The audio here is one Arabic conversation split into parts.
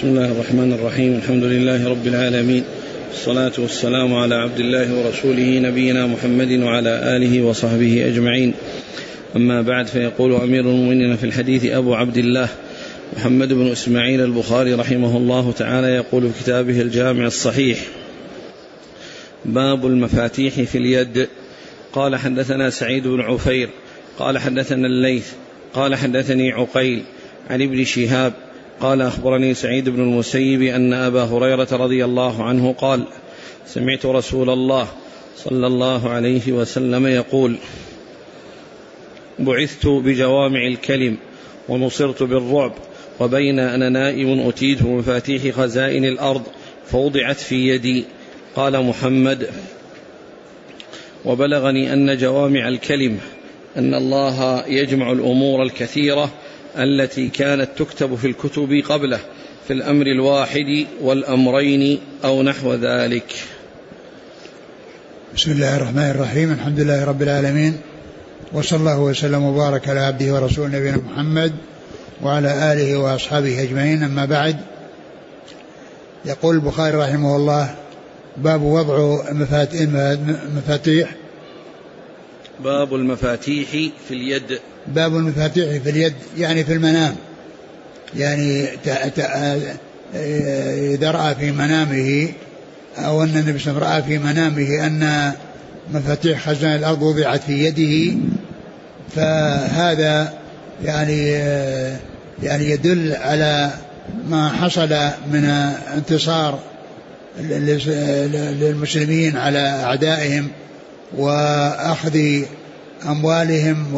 بسم الله الرحمن الرحيم. الحمد لله رب العالمين، الصلاة والسلام على عبد الله ورسوله نبينا محمد وعلى آله وصحبه أجمعين. أما بعد، فيقول أمير المؤمنين في الحديث أبو عبد الله محمد بن إسماعيل البخاري رحمه الله تعالى، يقول في كتابه الجامع الصحيح: باب المفاتيح في اليد. قال حدثنا سعيد بن عفير قال حدثنا الليث قال حدثني عقيل عن ابن شهاب قال أخبرني سعيد بن المسيب أن أبا هريرة رضي الله عنه قال: سمعت رسول الله صلى الله عليه وسلم يقول: بعثت بجوامع الكلم ونصرت بالرعب، وبين أنا نائم أتيت مفاتيح خزائن الأرض فوضعت في يدي. قال محمد: وبلغني أن جوامع الكلم أن الله يجمع الأمور الكثيرة التي كانت تكتب في الكتب قبله في الأمر الواحد والأمرين أو نحو ذلك. بسم الله الرحمن الرحيم. الحمد لله رب العالمين، وصلى الله وسلم وبارك على عبده ورسوله نبينا محمد وعلى آله وأصحابه أجمعين. أما بعد، يقول البخاري رحمه الله: باب وضع المفاتيح. باب المفاتيح في اليد. باب المفاتيح في اليد، يعني في المنام، يعني إذا رأى في منامه، أو أن النبي صلى الله عليه وسلم رأى في منامه أن مفاتيح خزائن الأرض وضعت في يده، فهذا يعني يدل على ما حصل من انتصار للمسلمين على أعدائهم، وأخذ أموالهم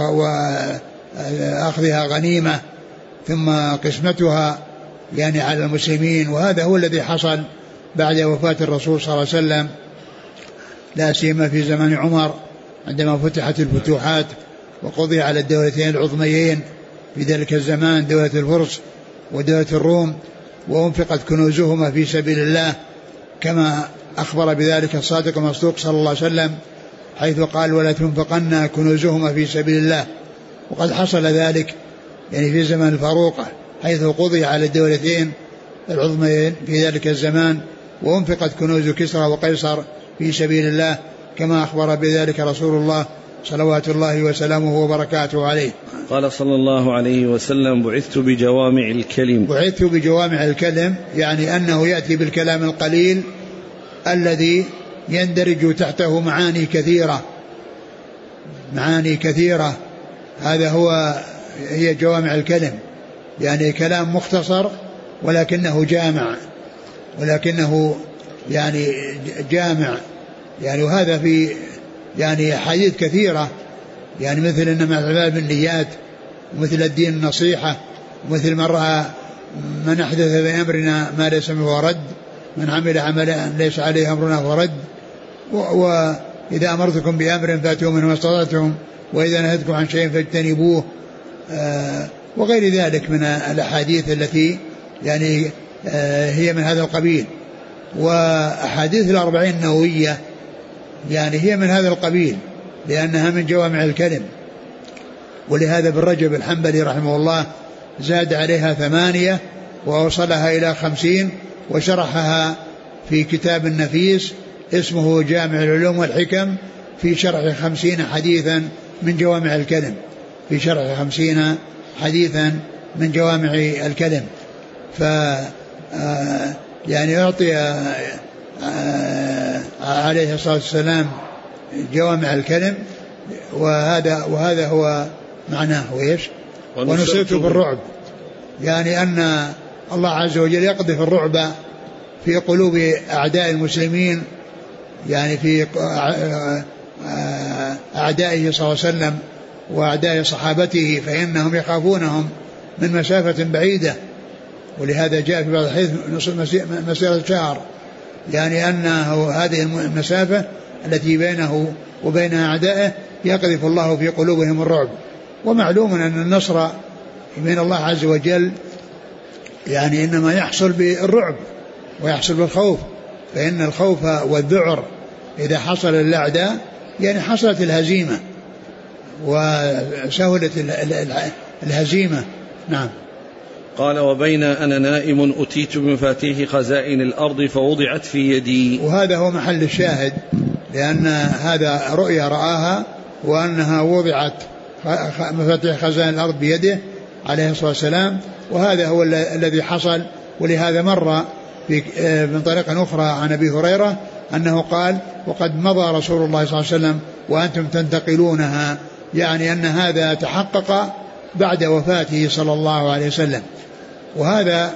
وأخذها غنيمة ثم قسمتها يعني على المسلمين. وهذا هو الذي حصل بعد وفاة الرسول صلى الله عليه وسلم، لا سيما في زمن عمر عندما فتحت الفتوحات وقضي على الدولتين العظميين في ذلك الزمان، دولة الفرس ودولة الروم، وأنفقت كنوزهما في سبيل الله كما أخبر بذلك الصادق المصدوق صلى الله عليه وسلم، حيث قال: ولا تنفقن كنوزهما في سبيل الله. وقد حصل ذلك يعني في زمن الفاروقة، حيث قضي على الدولتين العظميين في ذلك الزمان، وأنفقت كنوز كسرى وقيصر في سبيل الله كما أخبر بذلك رسول الله صلوات الله وسلامه وبركاته عليه. قال صلى الله عليه وسلم: بعثت بجوامع الكلم. بعثت بجوامع الكلم، يعني أنه يأتي بالكلام القليل الذي يندرج تحته معاني كثيرة. هذا هي جوامع الكلم، يعني كلام مختصر ولكنه جامع يعني وهذا في يعني حديث كثيرة، يعني مثل إنما الأعمال بالنيات، ومثل الدين النصيحة، ومثل من رأى من أحدث في أمرنا ما ليس منه رد، من عمل عملا ليس عليه أمرنا فرد، وإذا أمرتكم بأمر فاتوا منه ما استطعتم، وإذا نهيتكم عن شيء فاجتنبوه، وغير ذلك من الأحاديث التي يعني هي من هذا القبيل. وأحاديث الأربعين النووية يعني هي من هذا القبيل، لأنها من جوامع الكلم. ولهذا ابن رجب الحنبلي رحمه الله زاد عليها 8 وأوصلها إلى 50، وشرحها في كتاب النفيس اسمه جامع العلوم والحكم، في شرح 50 حديثا من جوامع الكلم، في شرح 50 حديثا من جوامع الكلم. يعني يعطي عليه الصلاة والسلام جوامع الكلم، وهذا هو معناه. وإيش؟ ونصرت بالرعب، يعني أن الله عز وجل يقذف الرعب في قلوب أعداء المسلمين، يعني في أعدائه صلى الله عليه وسلم وأعداء صحابته، فإنهم يخافونهم من مسافة بعيدة. ولهذا جاء في بعض الحديث مسيرة شهر، يعني أنه هذه المسافة التي بينه وبين أعدائه يقذف الله في قلوبهم الرعب. ومعلوم أن النصر من الله عز وجل يعني إنما يحصل بالرعب ويحصل بالخوف، فإن الخوف والذعر إذا حصل للأعداء يعني حصلت الهزيمة وسهلت الهزيمة. نعم. قال وبين أنا نائم أتيت بمفاتيح خزائن الأرض فوضعت في يدي. وهذا هو محل الشاهد، لأن هذا رؤيا رآها وأنها وضعت مفاتيح خزائن الأرض بيده عليه الصلاة والسلام، وهذا هو الذي حصل. ولهذا مر من طريقة أخرى عن أبي هريرة أنه قال وقد مضى رسول الله صلى الله عليه وسلم وأنتم تنتقلونها، يعني أن هذا تحقق بعد وفاته صلى الله عليه وسلم. وهذا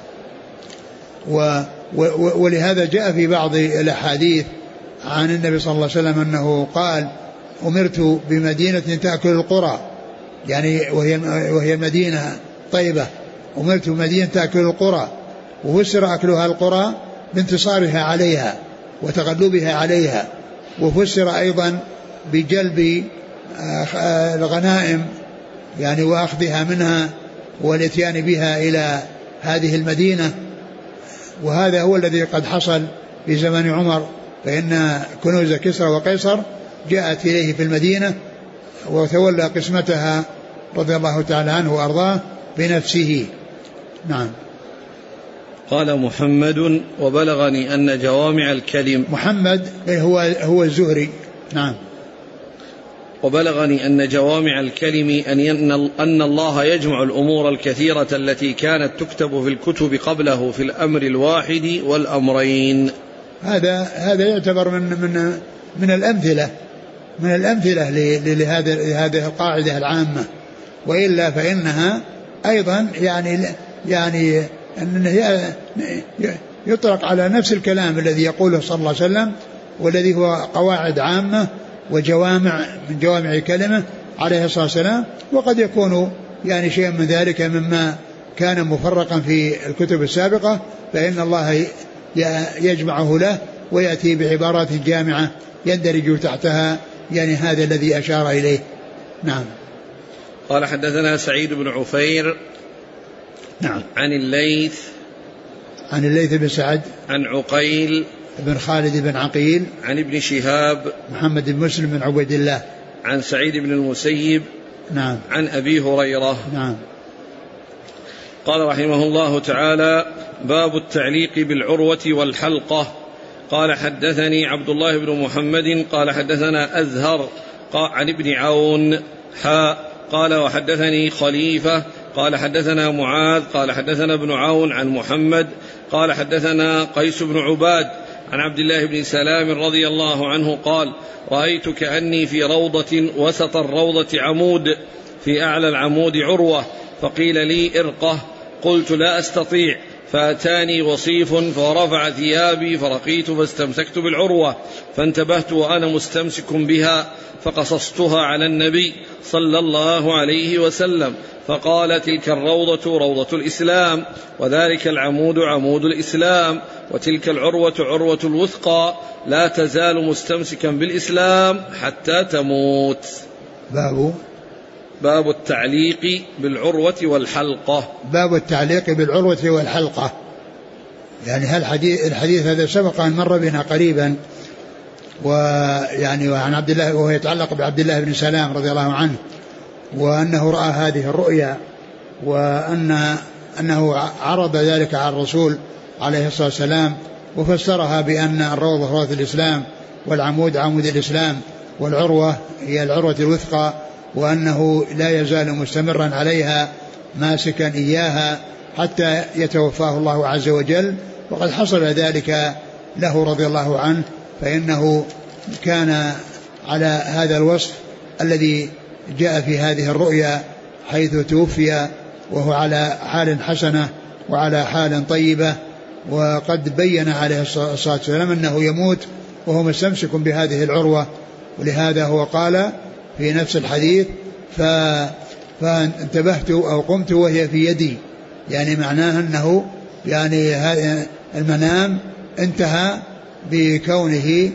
ولهذا جاء في بعض الأحاديث عن النبي صلى الله عليه وسلم أنه قال أمرت بمدينة تأكل القرى، يعني وهي مدينة طيبة، أمرت بمدينة تأكل القرى، وفسر أكلها القرى بانتصارها عليها وتغلبها عليها، وفسر أيضا بجلب الغنائم يعني وأخذها منها والاتيان بها إلى هذه المدينة. وهذا هو الذي قد حصل في زمن عمر، فإن كنوز كسرى وقيصر جاءت إليه في المدينة وتولى قسمتها رضي الله تعالى عنه وأرضاه بنفسه. نعم. قال محمد وبلغني أن جوامع الكلم، محمد هو الزهري. نعم. وبلغني أن جوامع الكلم أن الله يجمع الأمور الكثيرة التي كانت تكتب في الكتب قبله في الأمر الواحد والأمرين. هذا يعتبر من الأمثلة لهذه القاعدة العامة، وإلا فإنها أيضا يعني أنه يطلق على نفس الكلام الذي يقوله صلى الله عليه وسلم، والذي هو قواعد عامة وجوامع من جوامع كلمة عليه الصلاة والسلام. وقد يكون يعني شيء من ذلك مما كان مفرقا في الكتب السابقة، فإن الله يجمعه له ويأتي بعبارات جامعة يندرج تحتها يعني هذا الذي أشار إليه. نعم. قال حدثنا سعيد بن عفير. نعم. عن الليث بن سعد عن عقيل بن خالد بن عقيل عن ابن شهاب محمد بن مسلم بن عبيد الله عن سعيد بن المسيب. نعم. عن أبي هريرة. نعم. قال رحمه الله تعالى باب التعليق بالعروة والحلقة. قال حدثني عبد الله بن محمد قال حدثنا أزهر عن ابن عون قال وحدثني خليفة قال حدثنا معاذ قال حدثنا ابن عون عن محمد قال حدثنا قيس بن عباد عن عبد الله بن سلام رضي الله عنه قال رأيت كأني في روضة وسط الروضة عمود، في أعلى العمود عروة، فقيل لي ارقه، قلت لا أستطيع، فأتاني وصيف فرفع ثيابي فرقيت فاستمسكت بالعروة، فانتبهت وأنا مستمسك بها فقصصتها على النبي صلى الله عليه وسلم، فقال تلك الروضة روضة الإسلام، وذلك العمود عمود الإسلام، وتلك العروة عروة الوثقى، لا تزال مستمسكا بالإسلام حتى تموت. باب التعليق بالعروة والحلقة. باب التعليق بالعروة والحلقة، يعني الحديث هذا سبق أن مر بنا قريبا، ويعني وعن عبد الله، وهو يتعلق بعبد الله بن سلام رضي الله عنه، وأنه رأى هذه الرؤيا، وأنه عرض ذلك على الرسول عليه الصلاة والسلام، وفسرها بأن الروضة روضة الإسلام، والعمود عمود الإسلام، والعروة هي العروة الوثقى، وأنه لا يزال مستمرا عليها ماسكا إياها حتى يتوفاه الله عز وجل. وقد حصل ذلك له رضي الله عنه، فإنه كان على هذا الوصف الذي جاء في هذه الرؤيا، حيث توفي وهو على حال حسنة وعلى حال طيبة، وقد بين عليه الصلاة والسلام أنه يموت وهو مستمسك بهذه العروة. ولهذا هو قال في نفس الحديث فانتبهت أو قمت وهي في يدي، يعني معناه أنه يعني المنام انتهى بكونه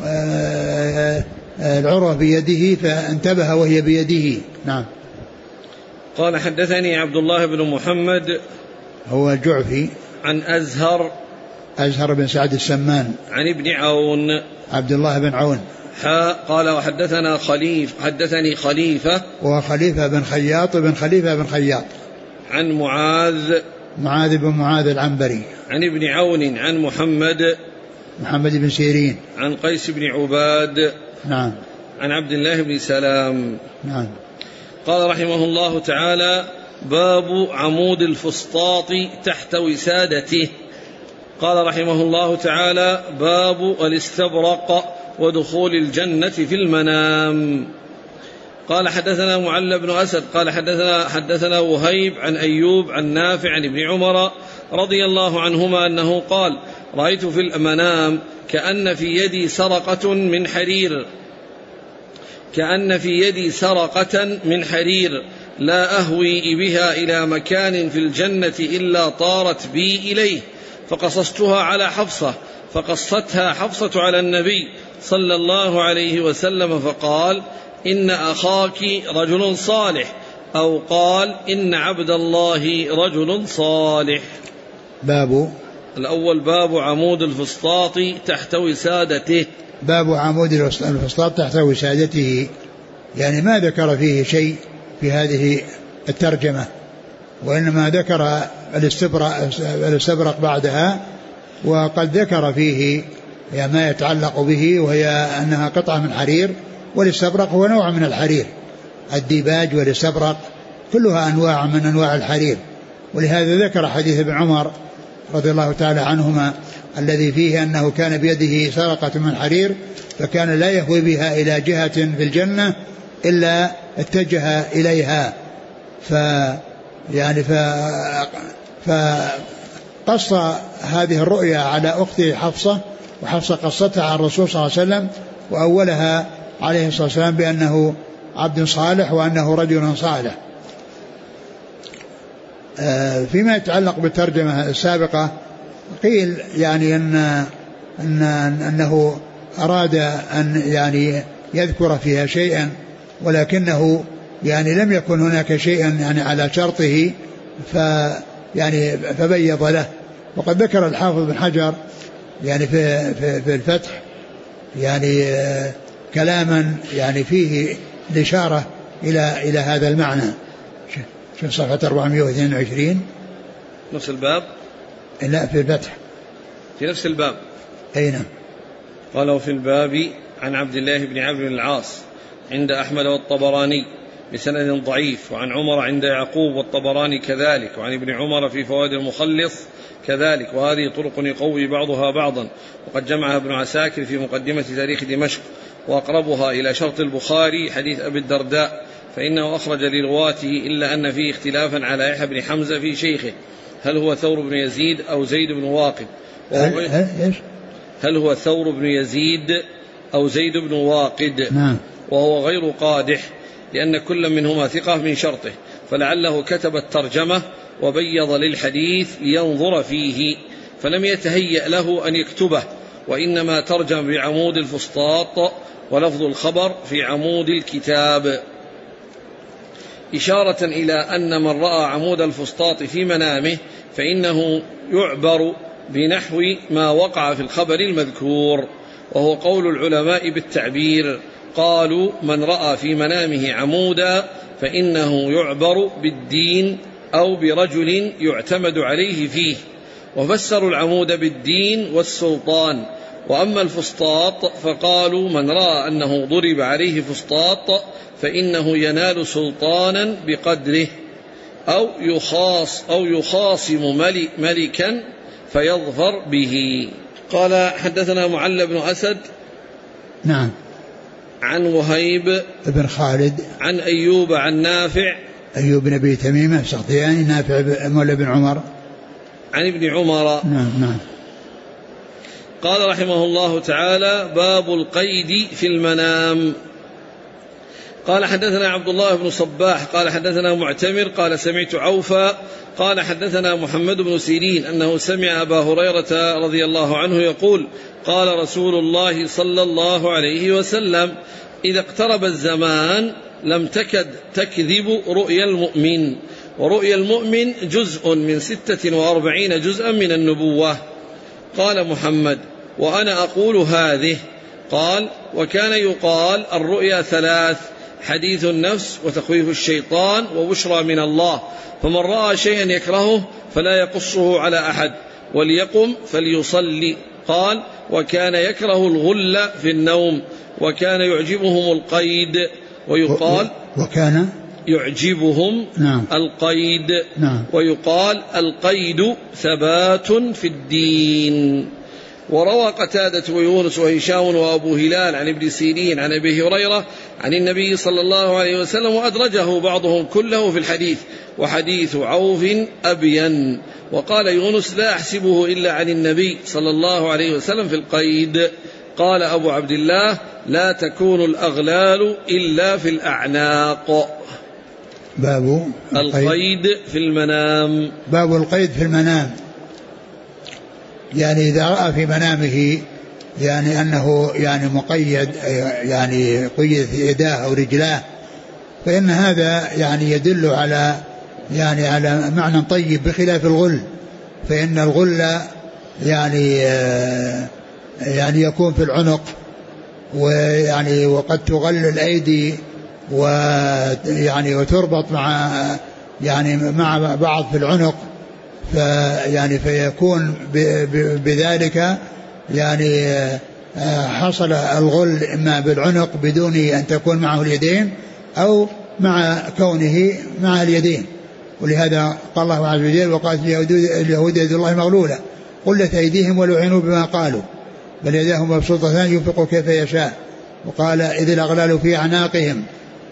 العروة بيده، فانتبه وهي بيده. نعم. قال حدثني عبد الله بن محمد هو الجعفي عن أزهر بن سعد السمان عن ابن عون عبد الله بن عون قال وحدثني خليفة وخليفة بن خياط بن خليفة بن خياط عن معاذ بن معاذ العنبري. عن ابن عون عن محمد بن سيرين. عن قيس بن عباد. نعم. عن عبد الله بن سلام. نعم. قال رحمه الله تعالى: باب عمود الفسطاط تحت وسادته. قال رحمه الله تعالى: باب الاستبرق ودخول الجنة في المنام. قال حدثنا معل بن أسد قال حدثنا وهيب عن أيوب عن نافع عن ابن عمر رضي الله عنهما أنه قال: رأيت في المنام كأن في يدي سرقة من حرير لا أهوي بها إلى مكان في الجنة إلا طارت بي إليه، فقصصتها على حفصة، فقصتها حفصة على النبي صلى الله عليه وسلم فقال: إن أخاك رجل صالح، أو قال: إن عبد الله رجل صالح. باب الأول باب عمود الفسطاط تحت وسادته. باب عمود الفسطاط تحت وسادته، يعني ما ذكر فيه شيء في هذه الترجمة، وإنما ذكر الاستبرق بعدها، وقد ذكر فيه يعني ما يتعلق به، وهي أنها قطعة من حرير، والاستبرق هو نوع من الحرير، الديباج والاستبرق كلها أنواع من أنواع الحرير. ولهذا ذكر حديث ابن عمر رضي الله تعالى عنهما الذي فيه أنه كان بيده سرقة من حرير، فكان لا يهوي بها إلى جهة في الجنة إلا اتجه إليها. فقص هذه الرؤيا على أخته حفصة، وحفصة قصتها عن الرسول صلى الله عليه وسلم، وأولها عليه الصلاة والسلام بأنه عبد صالح وأنه رجل صالح. فيما يتعلق بالترجمة السابقة قيل يعني أنه أراد أن يعني يذكر فيها شيئا، ولكنه يعني لم يكن هناك شيئا يعني على شرطه فبيض له. وقد ذكر الحافظ بن حجر يعني في الفتح يعني كلاما يعني فيه الإشارة إلى هذا المعنى. في صفحة 422 نفس الباب. لا، في الفتح في نفس الباب. أين قالوا في الباب عن عبد الله بن عمرو بن العاص عند أحمد والطبراني بسند ضعيف، وعن عمر عند يعقوب والطبراني كذلك، وعن ابن عمر في فوائد المخلص كذلك، وهذه طرق يقوي بعضها بعضا، وقد جمعها ابن عساكر في مقدمة تاريخ دمشق، وأقربها إلى شرط البخاري حديث أبي الدرداء، فإنه أخرج لرواته إلا أن فيه اختلافا على يحيى بن حمزة في شيخه، هل هو ثور بن يزيد أو زيد بن واقد؟ هل هو ثور بن يزيد أو زيد بن واقد؟ نعم. وهو غير قادح، لأن كل منهما ثقة من شرطه، فلعله كتب الترجمة وبيض للحديث لينظر فيه، فلم يتهيأ له أن يكتبه، وإنما ترجم بعمود الفسطاط، ولفظ الخبر في عمود الكتاب، إشارة إلى أن من رأى عمود الفسطاط في منامه فإنه يعبر بنحو ما وقع في الخبر المذكور، وهو قول العلماء بالتعبير، قالوا: من رأى في منامه عمودا فإنه يعبر بالدين أو برجل يعتمد عليه فيه، وفسروا العمود بالدين والسلطان. وأما الفسطاط فقالوا: من رأى أنه ضرب عليه فسطاط فإنه ينال سلطانا بقدره، أو يخاصم ملكا فيظفر به. قال حدثنا معل بن أسد. نعم. عن وهيب بن خالد عن أيوب عن نافع. أيوب بن أبي تميمة السختياني، نافع مولى بن عمر عن ابن عمر. نعم. قال رحمه الله تعالى: باب القيد في المنام. قال حدثنا عبد الله بن صباح قال حدثنا معتمر قال سمعت عوفا قال حدثنا محمد بن سيرين أنه سمع أبا هريرة رضي الله عنه يقول: قال رسول الله صلى الله عليه وسلم: إذا اقترب الزمان لم تكد تكذب رؤيا المؤمن، ورؤيا المؤمن جزء من 46 جزءا من النبوة. قال محمد: وأنا أقول هذه. قال: وكان يقال الرؤيا 3، حديث النفس وتخويف الشيطان وبشرى من الله، فمن رأى شيئا يكرهه فلا يقصه على أحد وليقم فليصلي. قال: وكان يكره الغل في النوم، وكان يعجبهم القيد، ويقال وكان يعجبهم القيد، ويقال القيد ثبات في الدين. وروى قتادة ويونس وهشام وأبو هلال عن ابن سيرين عن أبي هريرة عن النبي صلى الله عليه وسلم، وأدرجه بعضهم كله في الحديث، وحديث عوف أبين. وقال يونس: لا أحسبه إلا عن النبي صلى الله عليه وسلم في القيد. قال أبو عبد الله: لا تكون الأغلال إلا في الأعناق. باب القيد في المنام. باب القيد في المنام، يعني إذا رأى في منامه يعني أنه يعني مقيد، يعني قيد يداه أو رجلاه، فإن هذا يعني يدل على يعني على معنى طيب، بخلاف الغل، فإن الغل يعني يكون في العنق، ويعني وقد تغل الأيدي ويعني وتربط مع بعض في العنق، فيكون بذلك يعني حصل الغل إما بالعنق بدون أن تكون معه اليدين، أو مع كونه معه اليدين. ولهذا قال الله عز وجل: وقالت اليهود يد الله مغلولة قلت أيديهم ولعنوا بما قالوا بل يداه مبسوطتان ينفق كيف يشاء. وقال: إذ الأغلال في أعناقهم.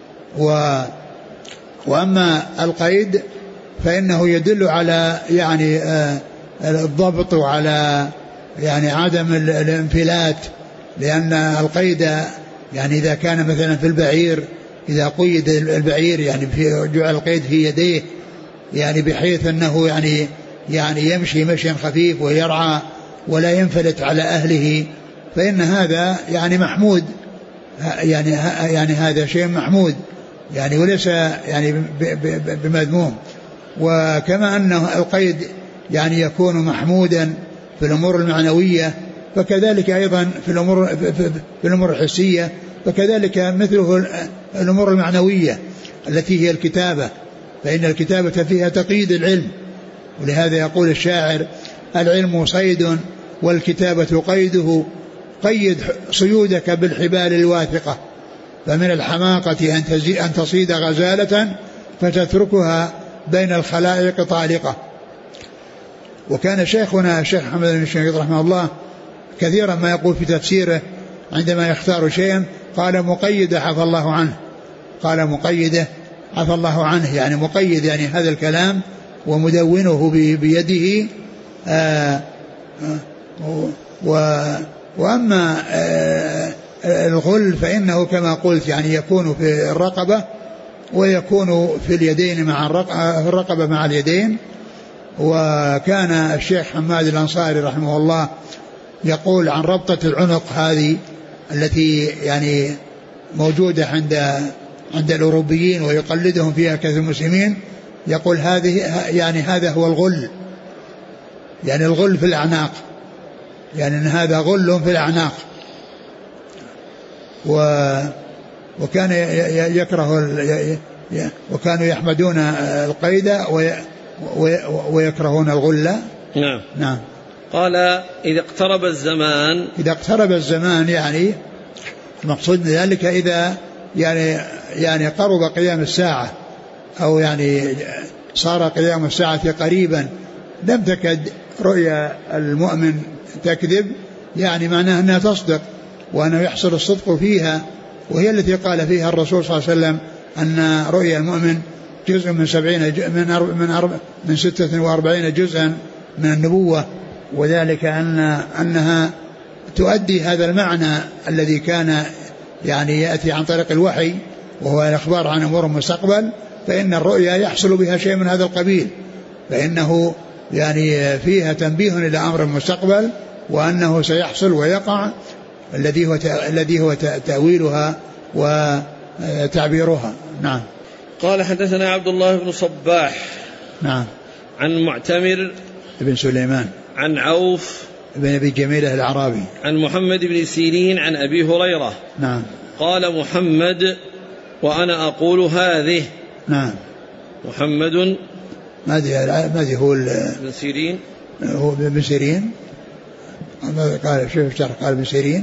وأما القيد فإنه يدل على يعني الضبط، وعلى يعني عدم الانفلات، لأن القيد يعني إذا كان مثلا في البعير، إذا قيد البعير يعني جعل القيد في يديه، يعني بحيث أنه يعني يمشي مشيا خفيف ويرعى ولا ينفلت على أهله، فإن هذا يعني محمود، يعني هذا شيء محمود يعني، وليس يعني بمذموم. وكما أنه القيد يعني يكون محمودا في الأمور المعنوية، فكذلك أيضا في الأمور الحسية، فكذلك مثله الأمور المعنوية التي هي الكتابة، فإن الكتابة فيها تقييد العلم. ولهذا يقول الشاعر: العلم صيد والكتابة قيده، قيد صيودك بالحبال الواثقة، فمن الحماقة أن تصيد غزالة فتتركها بين الخلائق طالقة. وكان شيخنا الشيخ محمد بن الشنقيط رحمه الله كثيرا ما يقول في تفسيره عندما يختار شيئا: قال مقيدة عفى الله عنه، قال مقيدة عفى الله عنه، يعني مقيد يعني هذا الكلام ومدونه بيده. وأما الغل فإنه كما قلت يعني يكون في الرقبة، ويكون في اليدين مع الرقبة مع اليدين. وكان الشيخ حماد الأنصاري رحمه الله يقول عن ربطة العنق هذه التي يعني موجودة عند الأوروبيين ويقلدهم فيها كثير المسلمين، يقول هذه يعني هذا هو الغل، يعني الغل في الأعناق، يعني أن هذا غل في الأعناق. وكان يكره وكانوا يحمدون القيد ويكرهون الغل. نعم. قال: إذا اقترب الزمان. إذا اقترب الزمان يعني المقصود من ذلك إذا يعني قرب قيام الساعة، أو يعني صار قيام الساعة قريبا، لم تكد رؤيا المؤمن تكذب، يعني معناه أنها تصدق وأنه يحصل الصدق فيها، وهي التي قال فيها الرسول صلى الله عليه وسلم أن رؤيا المؤمن جزء من 46 جزءا من النبوة، وذلك أنها تؤدي هذا المعنى الذي كان يعني يأتي عن طريق الوحي، وهو الأخبار عن أمور المستقبل، فإن الرؤيا يحصل بها شيء من هذا القبيل، فإنه يعني فيها تنبيه إلى أمر المستقبل وأنه سيحصل ويقع، الذي هو تأويلها وتعبيرها. نعم. قال: حدثنا عبد الله بن صباح. نعم. عن معتمر بن سليمان عن عوف بن أبي جميلة الأعرابي عن محمد بن سيرين عن أبي هريرة. نعم. قال محمد: وأنا أقول هذه. نعم. محمد ما أدري هو ابن سيرين، هو ابن سيرين. قال شوف الشرح قال ابن سيرين،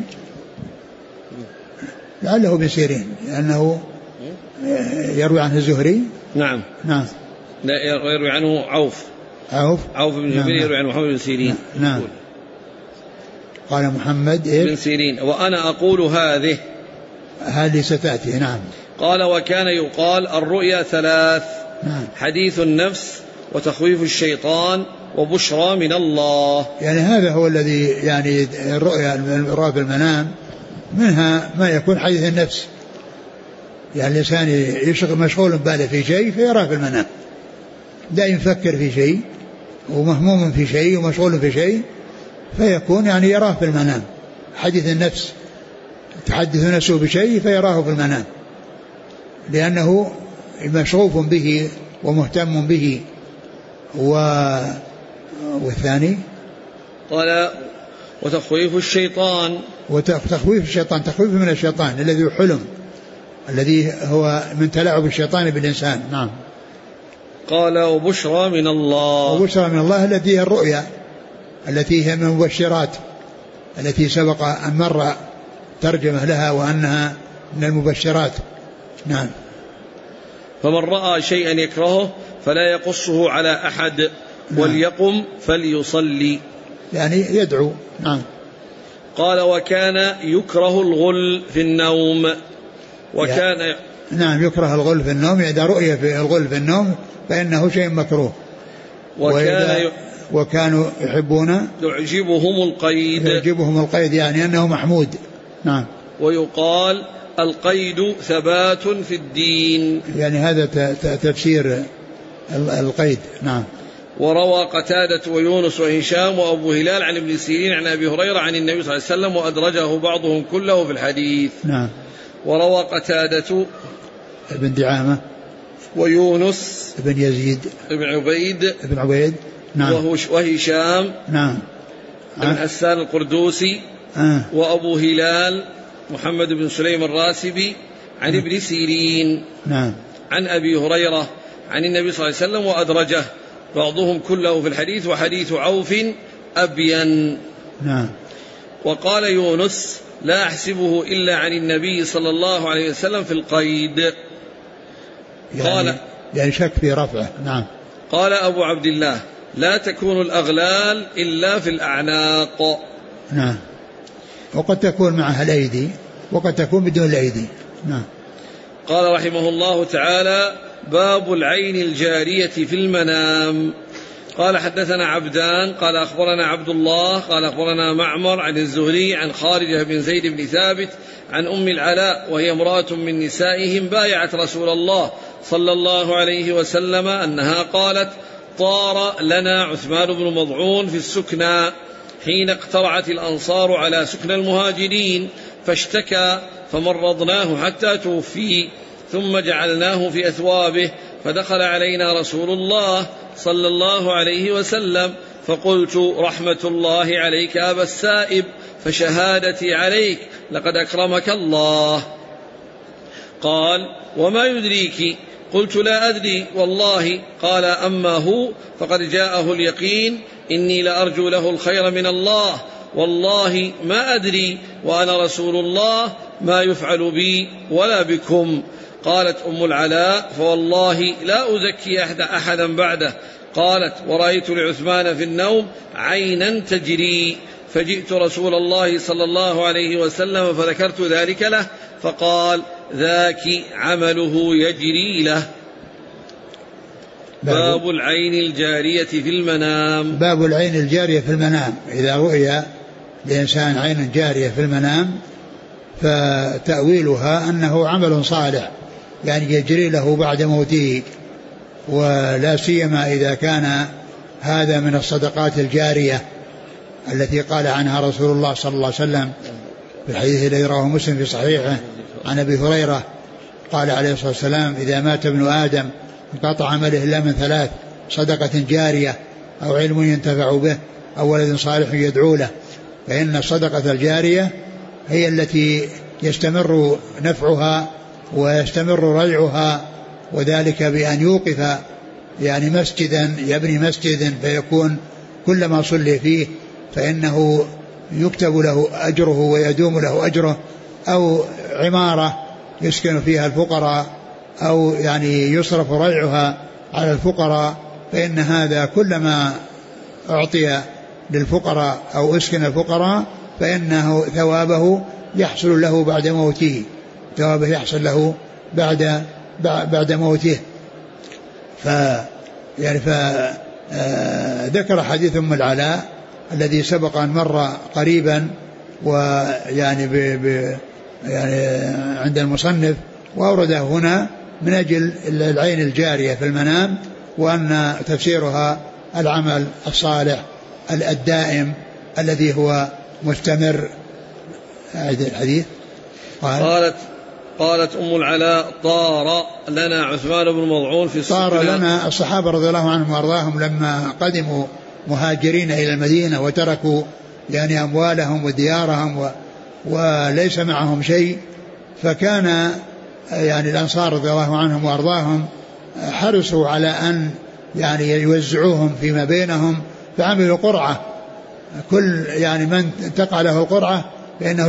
لعله ابن سيرين لأنه يروي عنه الزهري. نعم. نعم. لا يروي عنه عوف بن جبير. يروي عنه محمد بن سيرين. نعم. قال محمد بن سيرين وأنا أقول هذه ستأتي. نعم. قال وكان يقال الرؤيا 3. نعم. حديث النفس وتخويف الشيطان وبشرى من الله. يعني هذا هو الذي يعني الرؤيا في المنام منها ما يكون حديث النفس، يعني الإنسان يشغل مشغول باله في شيء فيراه في المنام، دائما يفكر في شيء ومهموم في شيء ومشغول في شيء فيكون يعني يراه في المنام. حديث النفس تحدث نفسه بشيء فيراه في المنام لأنه مشغوف به ومهتم به. والثاني قال وتخويف الشيطان. وتخويف الشيطان تخويف من الشيطان الذي هو حلم، الذي هو من تلاعب الشيطان بالإنسان. نعم. قال وبشرى من الله. وبشرى من الله التي هي الرؤيا التي هي من المبشرات التي سبق أن مر ترجمة لها وأنها من المبشرات. نعم. فمن رأى شيئا يكرهه فلا يقصه على أحد. نعم. وليقم فليصلي، يعني يدعو. نعم. قال وكان يكره الغل في النوم. وكان نعم يكره الغل في النوم، إذا رؤية في الغل في النوم فإنه شيء مكروه. وكانوا يحبون يعجبهم القيد يعني أنه محمود. نعم. ويقال القيد ثبات في الدين، يعني هذا تفسير القيد. نعم. وروى قتادة ويونس وهشام وأبو هلال عن ابن سيرين عن أبي هريرة عن النبي صلى الله عليه وسلم وأدرجه بعضهم كله في الحديث. نعم. وروى قتادة ابن دعامة ويونس ابن يزيد ابن عبيد. نعم. وهشام. نعم. بن حسان القردوسي. وأبو هلال محمد بن سليم الراسبي عن ابن سيرين. نعم. عن أبي هريرة عن النبي صلى الله عليه وسلم وأدرجه بعضهم كله في الحديث وحديث عوف أبين. نعم. وقال يونس لا أحسبه إلا عن النبي صلى الله عليه وسلم في القيد. قال يعني شك في رفعه. نعم. قال أبو عبد الله لا تكون الأغلال إلا في الأعناق. نعم. وقد تكون معها الأيدي وقد تكون بدون الأيدي. نعم. قال رحمه الله تعالى باب العين الجارية في المنام. قال حدثنا عبدان قال أخبرنا عبد الله قال أخبرنا معمر عن الزهري عن خارجة بن زيد بن ثابت عن أم العلاء وهي امرأة من نسائهم بايعت رسول الله صلى الله عليه وسلم أنها قالت طار لنا عثمان بن مضعون في السكنى حين اقترعت الأنصار على سكنى المهاجرين فاشتكى فمرضناه حتى توفي ثم جعلناه في أثوابه فدخل علينا رسول الله صلى الله عليه وسلم فقلت رحمة الله عليك أبا السائب فشهادتي عليك لقد أكرمك الله. قال وما يدريك؟ قلت لا أدري والله. قال أما هو فقد جاءه اليقين إني لأرجو له الخير من الله والله ما أدري وأنا رسول الله ما يفعل بي ولا بكم. قالت أم العلاء فوالله لا أزكي أحدا بعده. قالت ورأيت لعثمان في النوم عينا تجري فجئت رسول الله صلى الله عليه وسلم فذكرت ذلك له فقال ذاك عمله يجري له. باب العين الجارية في المنام. باب العين الجارية في المنام. إذا رؤي لإنسان عين جارية في المنام فتأويلها أنه عمل صالح يعني يجري له بعد موته، ولا سيما إذا كان هذا من الصدقات الجارية التي قال عنها رسول الله صلى الله عليه وسلم في الحديث الذي رواه مسلم في صحيحه عن أبي هريرة قال عليه الصلاة والسلام إذا مات ابن آدم انقطع عمله إلا من 3 صدقة جارية أو علم ينتفع به أو ولد صالح يدعو له. فإن الصدقة الجارية هي التي يستمر نفعها ويستمر ريعها، وذلك بأن يوقف يعني مسجدا، يبني مسجدا فيكون كلما صلي فيه فإنه يكتب له أجره ويدوم له أجره، أو عمارة يسكن فيها الفقراء أو يعني يصرف ريعها على الفقراء، فإن هذا كلما أعطي للفقراء أو أسكن الفقراء فإنه ثوابه يحصل له بعد موته، ثوابه يحصل له بعد موته. ذكر حديث أم العلاء الذي سبق أن مر قريبا ويعني يعني عند المصنف، وأورده هنا من أجل العين الجارية في المنام، وأن تفسيرها العمل الصالح الدائم الذي هو مستمر. الحديث قالت أم العلاء: طار لنا عثمان بن مضعون في السكنى. طار لنا الصحابة رضي الله عنهم وأرضاهم لما قدموا مهاجرين إلى المدينة وتركوا يعني أموالهم وديارهم وليس معهم شيء، فكان يعني الأنصار رضي الله عنهم وأرضاهم حرصوا على أن يعني يوزعوهم فيما بينهم، فعملوا قرعة، كل يعني من تقع له القرعة فإنه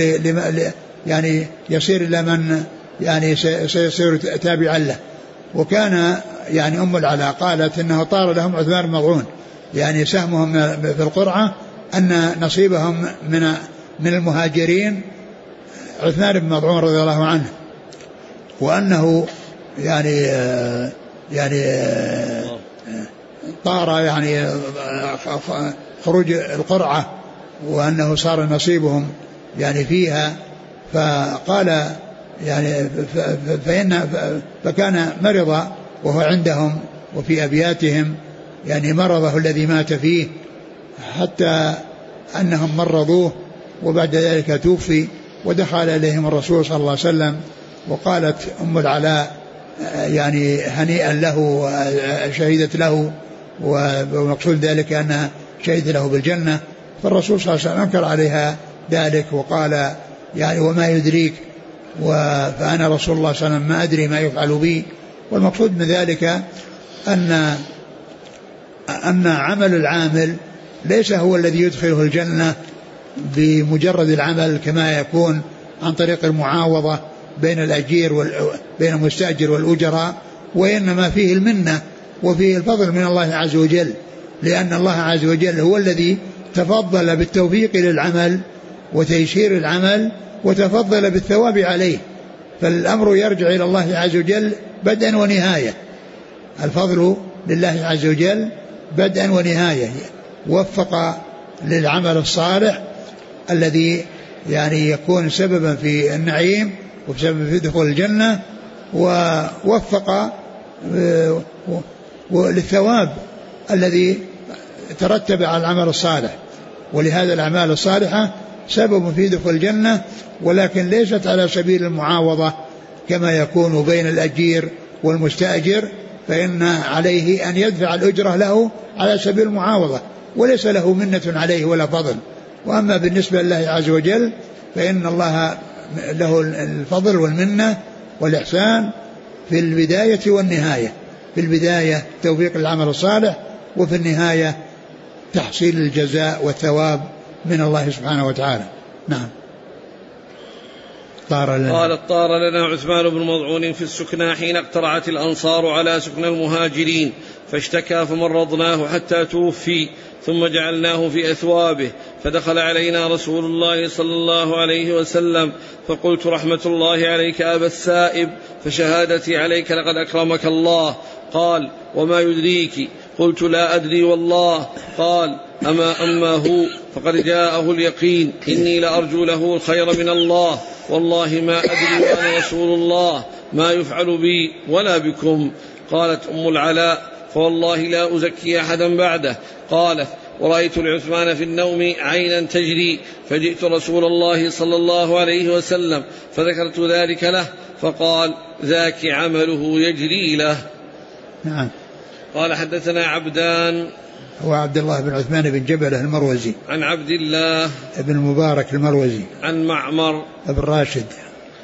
يصير إلى من يعني سيصير تابعا له. وكان يعني أم العلاء قالت إنه طار لهم عثمان بن مضعون، يعني سهمهم في القرعة أن نصيبهم من المهاجرين عثمان بن مضعون رضي الله عنه، وأنه يعني طار يعني خروج القرعة وأنه صار نصيبهم يعني فيها. فقال يعني فكان مرض وهو عندهم وفي أبياتهم، يعني مرضه الذي مات فيه، حتى أنهم مرضوه وبعد ذلك توفي، ودخل إليهم الرسول صلى الله عليه وسلم، وقالت أم العلاء يعني هنيئا له وشهدت له، ومقصود ذلك أنها شهدت له بالجنة. فالرسول صلى الله عليه وسلم أنكر عليها ذلك وقال يعني وما يدريك، فأنا رسول الله صلى الله عليه وسلم ما أدري ما يفعل بي. والمقصود من ذلك أن عمل العامل ليس هو الذي يدخله الجنة بمجرد العمل كما يكون عن طريق المعاوضة بين الأجير بين المستأجر والأجراء، وإنما فيه المنة وفيه الفضل من الله عز وجل، لأن الله عز وجل هو الذي تفضل بالتوفيق للعمل وتيسير العمل وتفضل بالثواب عليه، فالأمر يرجع إلى الله عز وجل بدءا ونهاية. الفضل لله عز وجل بدءا ونهاية، وفق للعمل الصالح الذي يعني يكون سببا في النعيم وسببا في دخول الجنة، ووفق للثواب الذي ترتب على العمل الصالح. ولهذا الأعمال الصالحة سبب في دخول الجنة، ولكن ليست على سبيل المعاوضة كما يكون بين الأجير والمستأجر، فإن عليه أن يدفع الأجرة له على سبيل المعاوضة وليس له منة عليه ولا فضل. وأما بالنسبة لله عز وجل فإن الله له الفضل والمنة والإحسان في البداية والنهاية، في البداية توفيق العمل الصالح، وفي النهاية تحصيل الجزاء والثواب من الله سبحانه وتعالى. نعم. قالت: طار لنا عثمان بن مضعون في السكنى حين اقترعت الأنصار على سكن المهاجرين، فاشتكى فمرضناه حتى توفي، ثم جعلناه في أثوابه، فدخل علينا رسول الله صلى الله عليه وسلم، فقلت: رحمة الله عليك أبا السائب، فشهادتي عليك لقد أكرمك الله. قال: وما يدريك؟ قلت: لا أدري والله. قال: أما هو فقد جاءه اليقين، إني لأرجو له الخير من الله، والله ما أدري وأنا رسول الله ما يفعل بي ولا بكم. قالت أم العلاء: فوالله لا أزكي أحدا بعده. قالت: ورأيت العثمان في النوم عينا تجري، فجئت رسول الله صلى الله عليه وسلم فذكرت ذلك له، فقال: ذاك عمله يجري له. نعم. قال: حدثنا عبدان، هو عبد الله بن عثمان بن جبل المروزي، عن عبد الله بن المبارك المروزي، عن معمر بن راشد،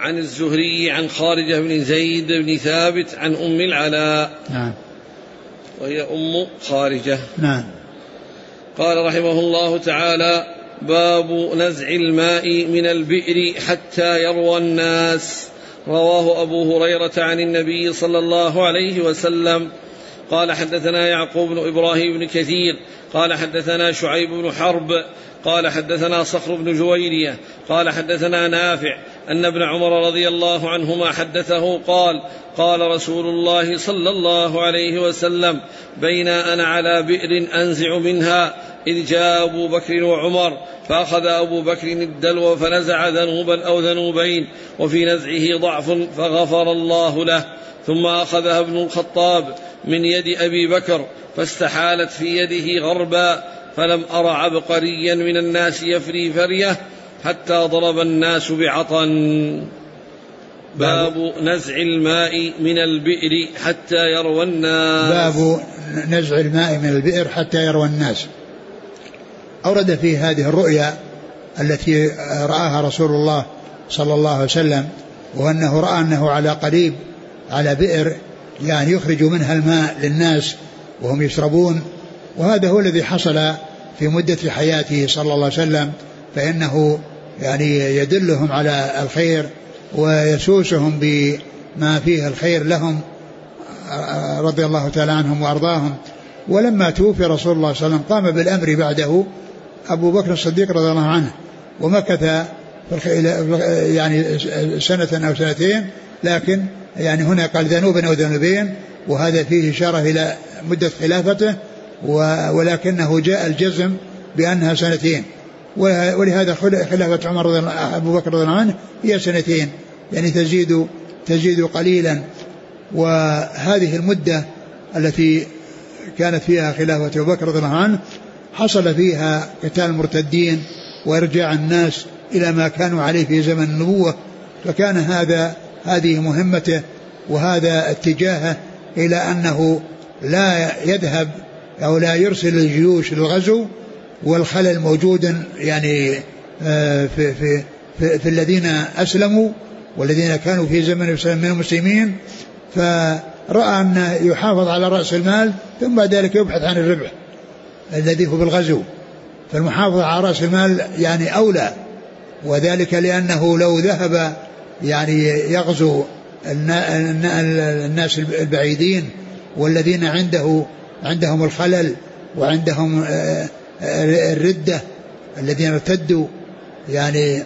عن الزهري عن خارجة بن زيد بن ثابت عن أم العلاء. نعم. وهي أم خارجة. نعم. قال رحمه الله تعالى: باب نزع الماء من البئر حتى يروى الناس. رواه أبو هريرة عن النبي صلى الله عليه وسلم. قال حدثنا يعقوب بن إبراهيم بن كثير قال حدثنا شعيب بن حرب قال حدثنا صخر بن جويرية قال حدثنا نافع أن ابن عمر رضي الله عنهما حدثه قال: قال رسول الله صلى الله عليه وسلم: بين أنا على بئر أنزع منها إذ جاء أبو بكر وعمر، فأخذ أبو بكر الدلو فنزع ذنوبا أو ذنوبين، وفي نزعه ضعف فغفر الله له. ثم أخذها ابن الخطاب من يد أبي بكر فاستحالت في يده غربا، فلم أر عبقريا من الناس يفري فرية حتى ضرب الناس بعطن. باب نزع الماء من البئر حتى يروى الناس. باب نزع الماء من البئر حتى يروى الناس. أورد في هذه الرؤيا التي رآها رسول الله صلى الله عليه وسلم، وأنه رأى أنه على قريب على بئر يعني يخرج منها الماء للناس وهم يشربون، وهذا هو الذي حصل في مدة حياته صلى الله عليه وسلم، فإنه يعني يدلهم على الخير ويسوسهم بما فيه الخير لهم رضي الله تعالى عنهم وأرضاهم. ولما توفي رسول الله صلى الله عليه وسلم قام بالأمر بعده أبو بكر الصديق رضي الله عنه، ومكث يعني سنة أو سنتين، لكن يعني هنا قال ذنوبا أو ذنوبين، وهذا فيه إشارة إلى مدة خلافته، ولكنه جاء الجزم بأنها سنتين، ولهذا خلافة عمر أبو بكر رضي الله عنه هي سنتين، يعني تزيد قليلا. وهذه المدة التي كانت فيها خلافة أبو بكر رضي الله عنه حصل فيها قتال المرتدين وإرجاع الناس إلى ما كانوا عليه في زمن النبوة، فكان هذه مهمته وهذا اتجاهه إلى أنه لا يذهب أو لا يرسل الجيوش للغزو، والخلل موجود يعني في الذين أسلموا والذين كانوا في زمن من المسلمين، فرأى أن يحافظ على رأس المال ثم بعد ذلك يبحث عن الربح الذي هو بالغزو، فالمحافظة على رأس المال يعني أولى، وذلك لأنه لو ذهب يعني يغزو الناس البعيدين والذين عندهم الخلل وعندهم الردة الذين ارتدوا، يعني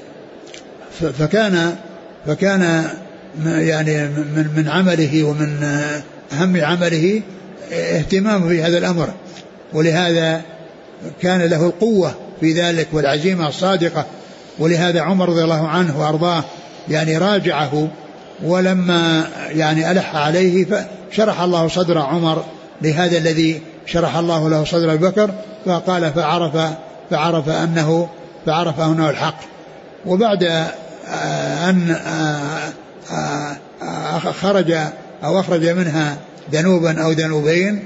فكان يعني من عمله ومن أهم عمله اهتمامه بهذا الأمر، ولهذا كان له القوة في ذلك والعزيمة الصادقة. ولهذا عمر رضي الله عنه وأرضاه يعني راجعه، ولما يعني ألح عليه فشرح الله صدر عمر لهذا الذي شرح الله له صدر أبي بكر، فقال فعرف أنه الحق. وبعد أن أخرج منها ذنوبا أو ذنوبين،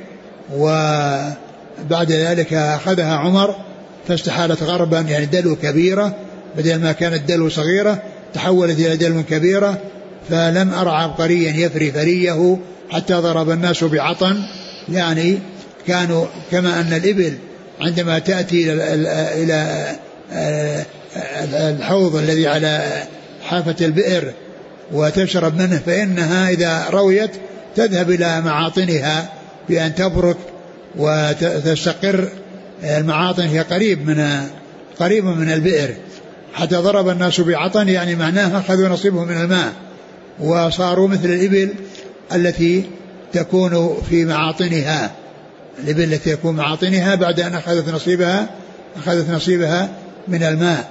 وبعد ذلك أخذها عمر فاستحالت غربا، يعني دلو كبيرة، بدل ما كانت دلو صغيرة تحولت إلى دلو كبيرة، فلم أرى عبقريا يفري فريه حتى ضرب الناس بعطن. يعني كانوا كما أن الإبل عندما تأتي إلى الحوض الذي على حافة البئر وتشرب منه، فإنها إذا رويت تذهب إلى معاطنها بأن تبرك وتستقر. المعاطن هي قريب من البئر. حتى ضرب الناس بعطن يعني معناها أخذوا نصيبهم من الماء وصاروا مثل الإبل التي تكون في معاطنها، الإبل التي يكون معاطنها بعد أن أخذت نصيبها من الماء.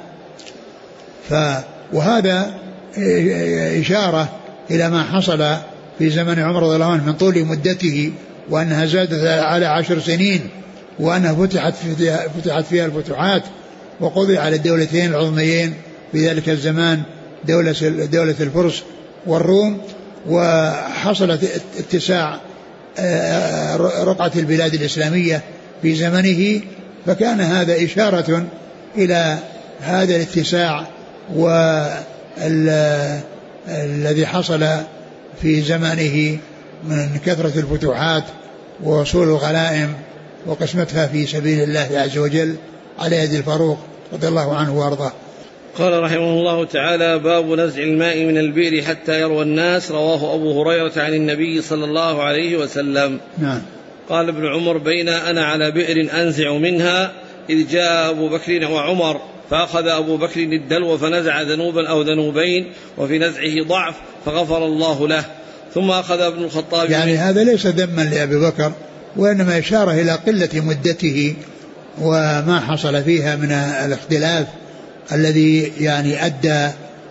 وهذا إشارة إلى ما حصل في زمن عمر رضي الله عنه من طول مدته، وأنها زادت على 10 سنين، وأنها فتحت فيها الفتوحات، وقضي على الدولتين العظميين في ذلك الزمان، دولة الفرس والروم، وحصلت اتساع رقعة البلاد الإسلامية في زمنه، فكان هذا إشارة إلى هذا الاتساع الذي حصل في زمانه من كثرة الفتوحات ووصول الغنائم وقسمتها في سبيل الله عز وجل على يد الفاروق رضي الله عنه وارضاه. قال رحمه الله تعالى: باب نزع الماء من البئر حتى يروى الناس. رواه أبو هريرة عن النبي صلى الله عليه وسلم. نعم. قال ابن عمر: بين أنا على بئر أنزع منها إذ جاء أبو بكر وعمر فأخذ أبو بكر الدلو فنزع ذنوبا أو ذنوبين وفي نزعه ضعف فغفر الله له. ثم أخذ ابن الخطاب، يعني هذا ليس ذما لأبي بكر، وإنما إشارة إلى قلة مدته وما حصل فيها من الاختلاف الذي يعني أدى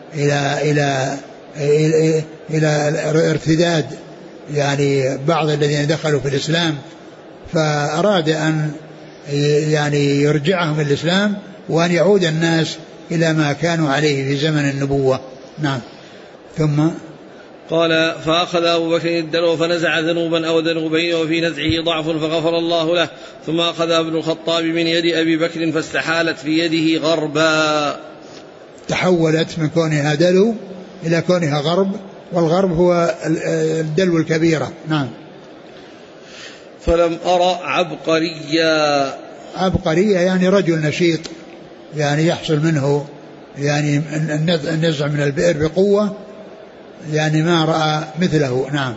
إلى ارتداد يعني بعض الذين دخلوا في الإسلام، فأراد أن يعني يرجعهم الإسلام وأن يعود الناس إلى ما كانوا عليه في زمن النبوة. نعم. ثم قال: فأخذ أبو بكر الدلو فنزع ذنوبا أو ذنوبين وفي نزعه ضعف فغفر الله له. ثم أخذ ابن الخطاب من يد أبي بكر فاستحالت في يده غربا، تحولت من كونها دلو إلى كونها غرب، والغرب هو الدلو الكبيرة. نعم. فلم أرى عبقريا. عبقرية يعني رجل نشيط، يعني يحصل منه يعني النزع من البئر بقوة، يعني ما رأى مثله. نعم.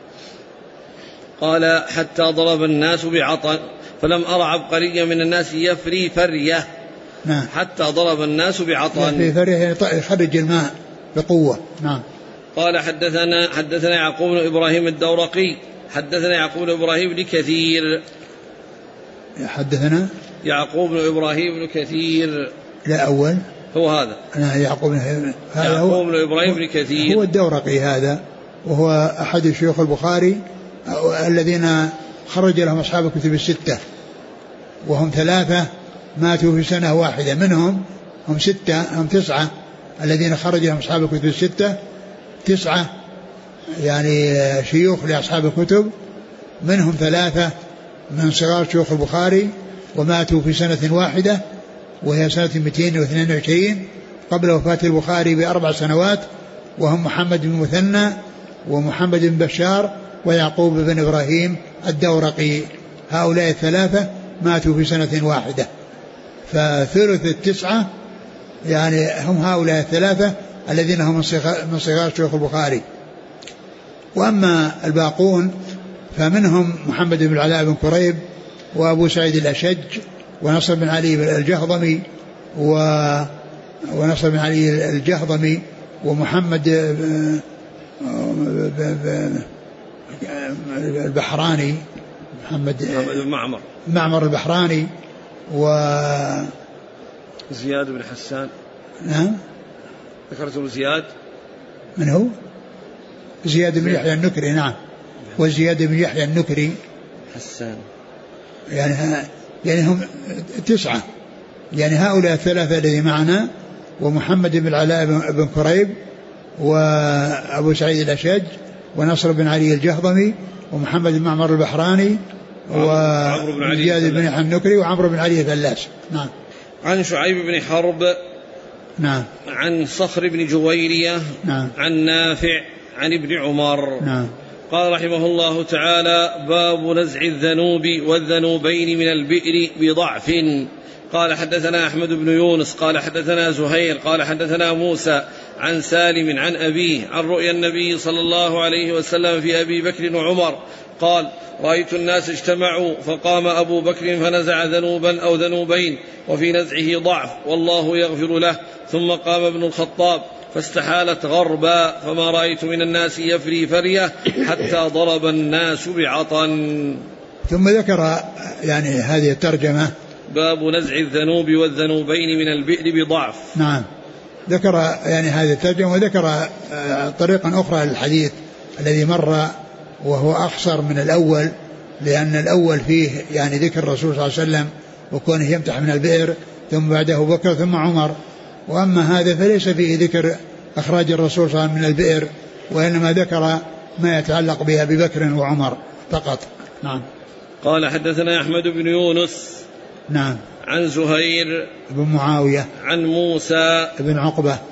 قال: حتى ضرب الناس بعطن. فلم أرى عبقريا من الناس يفري فرية. نعم. حتى ضرب الناس بعطن. يفري فرية يخرج الماء بقوة. نعم. قال: حدثنا يعقوب بن إبراهيم الدورقي حدثنا يعقوب بن إبراهيم بن كثير. حدثنا يعقوب بن إبراهيم بن كثير. لا أول هو هذا. يعقوب بن إبراهيم بن كثير هو الدورقي هذا، وهو أحد شيوخ البخاري الذين خرج لهم أصحاب الكتب الستة، وهم 3 ماتوا في سنة واحدة، منهم هم 9 الذين خرج لهم أصحاب الكتب الستة، 9 يعني شيوخ لأصحاب الكتب، منهم 3 من صغار شيوخ البخاري وماتوا في سنة واحدة وهي سنة 222 قبل وفاة البخاري ب4 سنوات، وهم محمد بن مثنى ومحمد بن بشار ويعقوب بن إبراهيم الدورقي. هؤلاء 3 ماتوا في سنة واحدة، فثلث 9 يعني هم هؤلاء 3 الذين هم من صغار شيوخ البخاري. وأما الباقون فمنهم محمد بن العلاء بن كريب وأبو سعيد الأشج ونصر بن علي الجهضمي ومحمد البحراني معمر البحراني وزياد بن حسان. نعم. ذكرتم زياد. من هو؟ زياد بن يحيى النكري. نعم. وزياد بن يحيى النكري حسان. يعني هم 9، يعني هؤلاء 3 الذي معنا، ومحمد بن العلاء بن كريب وأبو سعيد الأشج ونصر بن علي الجهضمي ومحمد بن معمر البحراني وزياد بن يحيى النكري وعمرو بن علي الفلاس. نعم. عن شعيب بن حرب. نعم. عن صخر بن جويرية. نعم. عن نافع عن ابن عمر. نعم. قال رحمه الله تعالى: باب نزع الذنوب والذنوبين من البئر بضعف. قال: حدثنا أحمد بن يونس قال حدثنا زهير قال حدثنا موسى عن سالم عن أبيه عن رؤيا النبي صلى الله عليه وسلم في أبي بكر وعمر قال: رأيت الناس اجتمعوا فقام أبو بكر فنزع ذنوبا أو ذنوبين وفي نزعه ضعف والله يغفر له. ثم قام ابن الخطاب فاستحالت غربا فما رأيت من الناس يفري فرية حتى ضرب الناس بعطن. ثم ذكر يعني هذه الترجمة: باب نزع الذنوب والذنوبين من البئر بضعف. نعم. ذكر يعني هذه الترجمة، وذكر طريقا أخرى للحديث الذي مر وهو أخصر من الأول، لأن الأول فيه يعني ذكر الرسول صلى الله عليه وسلم وكونه يمتح من البئر، ثم بعده أبو بكر ثم عمر. وأما هذا فليس فيه ذكر أخراج الرسول صلى الله عليه وسلم من البئر، وإنما ذكر ما يتعلق بأبي بكر وعمر فقط. نعم. قال: حدثنا أحمد بن يونس. نعم. عن زهير بن معاوية. عن موسى بن عقبة.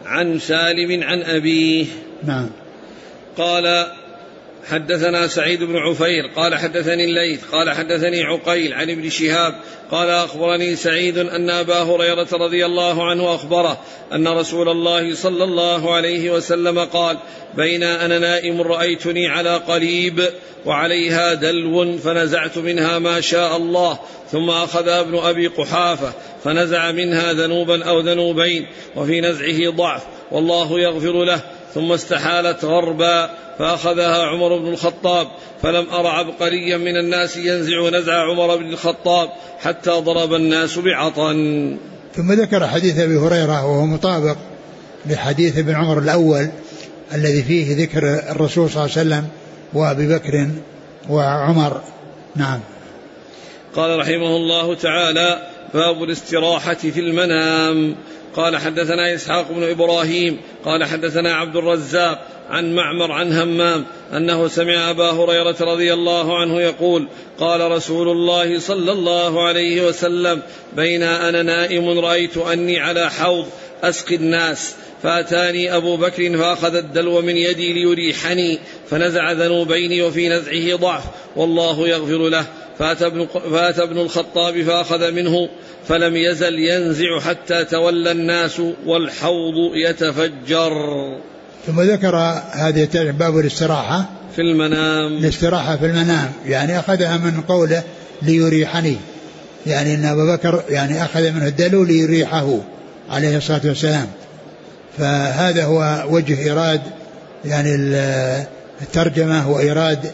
عن سالم عن أبيه. نعم. قال حدثنا سعيد بن عفير قال حدثني الليث قال حدثني عقيل عن ابن شهاب قال أخبرني سعيد أن أبا هريرة رضي الله عنه أخبره أن رسول الله صلى الله عليه وسلم قال: بين أنا نائم رأيتني على قليب وعليها دلو فنزعت منها ما شاء الله، ثم أخذ ابن أبي قحافة فنزع منها ذنوبا أو ذنوبين، وفي نزعه ضعف والله يغفر له، ثم استحالت غربا فأخذها عمر بن الخطاب، فلم أر عبقريا من الناس ينزع نزع عمر بن الخطاب حتى ضرب الناس بعطن. ثم ذكر حديث أبي هريرة وهو مطابق لحديث ابن عمر الأول الذي فيه ذكر الرسول صلى الله عليه وسلم وأبي بكر وعمر. نعم. قال رحمه الله تعالى: باب الاستراحة في المنام. قال حدثنا إسحاق بن إبراهيم قال حدثنا عبد الرزاق عن معمر عن همام أنه سمع أبا هريرة رضي الله عنه يقول: قال رسول الله صلى الله عليه وسلم: بين أنا نائم رأيت أني على حوض أسقي الناس، فأتاني أبو بكر فأخذ الدلو من يدي ليريحني، فنزع ذنوبين وفي نزعه ضعف والله يغفر له، فأتى ابن الخطاب فأخذ منه، فلم يزل ينزع حتى تولى الناس والحوض يتفجر. ثم ذكر هذه باب الاستراحة في المنام. الاستراحة في المنام يعني أخذها من قوله ليريحني، يعني أن أبا بكر يعني أخذ منه الدلو ليريحه عليه الصلاة والسلام. فهذا هو وجه إيراد يعني الترجمة وإيراد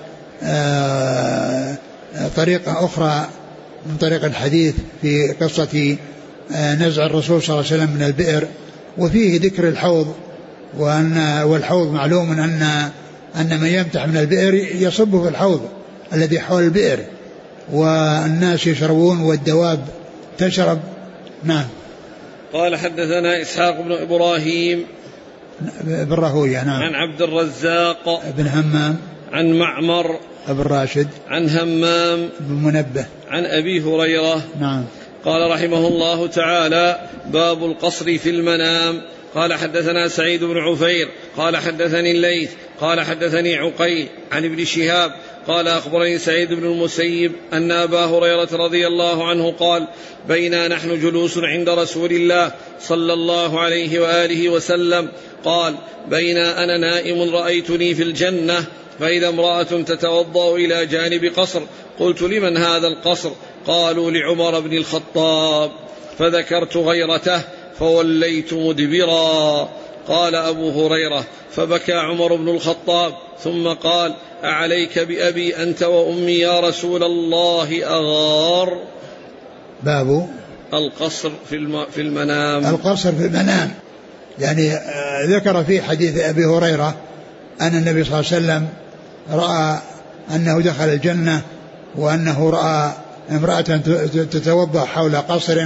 طريقة أخرى من طريق الحديث في قصة نزع الرسول صلى الله عليه وسلم من البئر، وفيه ذكر الحوض، والحوض معلوم أن من يمتح من البئر يصب في الحوض الذي حول البئر، والناس يشربون والدواب تشرب. نعم. قال حدثنا إسحاق بن إبراهيم بن راهويه نعم عن عبد الرزاق بن همام عن معمر بن راشد عن همام بن منبه عن أبي هريرة. نعم. قال رحمه الله تعالى: باب القصر في المنام. قال حدثنا سعيد بن عفير قال حدثني الليث قال حدثني عقيل عن ابن شهاب قال أخبرني سعيد بن المسيب أن أبا هريرة رضي الله عنه قال: بينا نحن جلوس عند رسول الله صلى الله عليه وآله وسلم قال: بينا أنا نائم رأيتني في الجنة فإذا امرأة تتوضأ إلى جانب قصر، قلت: لمن هذا القصر؟ قالوا: لعمر بن الخطاب، فذكرت غيرته فوليت مدبرا. قال أبو هريرة: فبكى عمر بن الخطاب ثم قال: أعليك بأبي أنت وأمي يا رسول الله أغار. باب القصر في المنام. القصر في المنام يعني ذكر في حديث أبي هريرة أن النبي صلى الله عليه وسلم رأى أنه دخل الجنة، وأنه رأى امرأة تتوضأ حول قصر،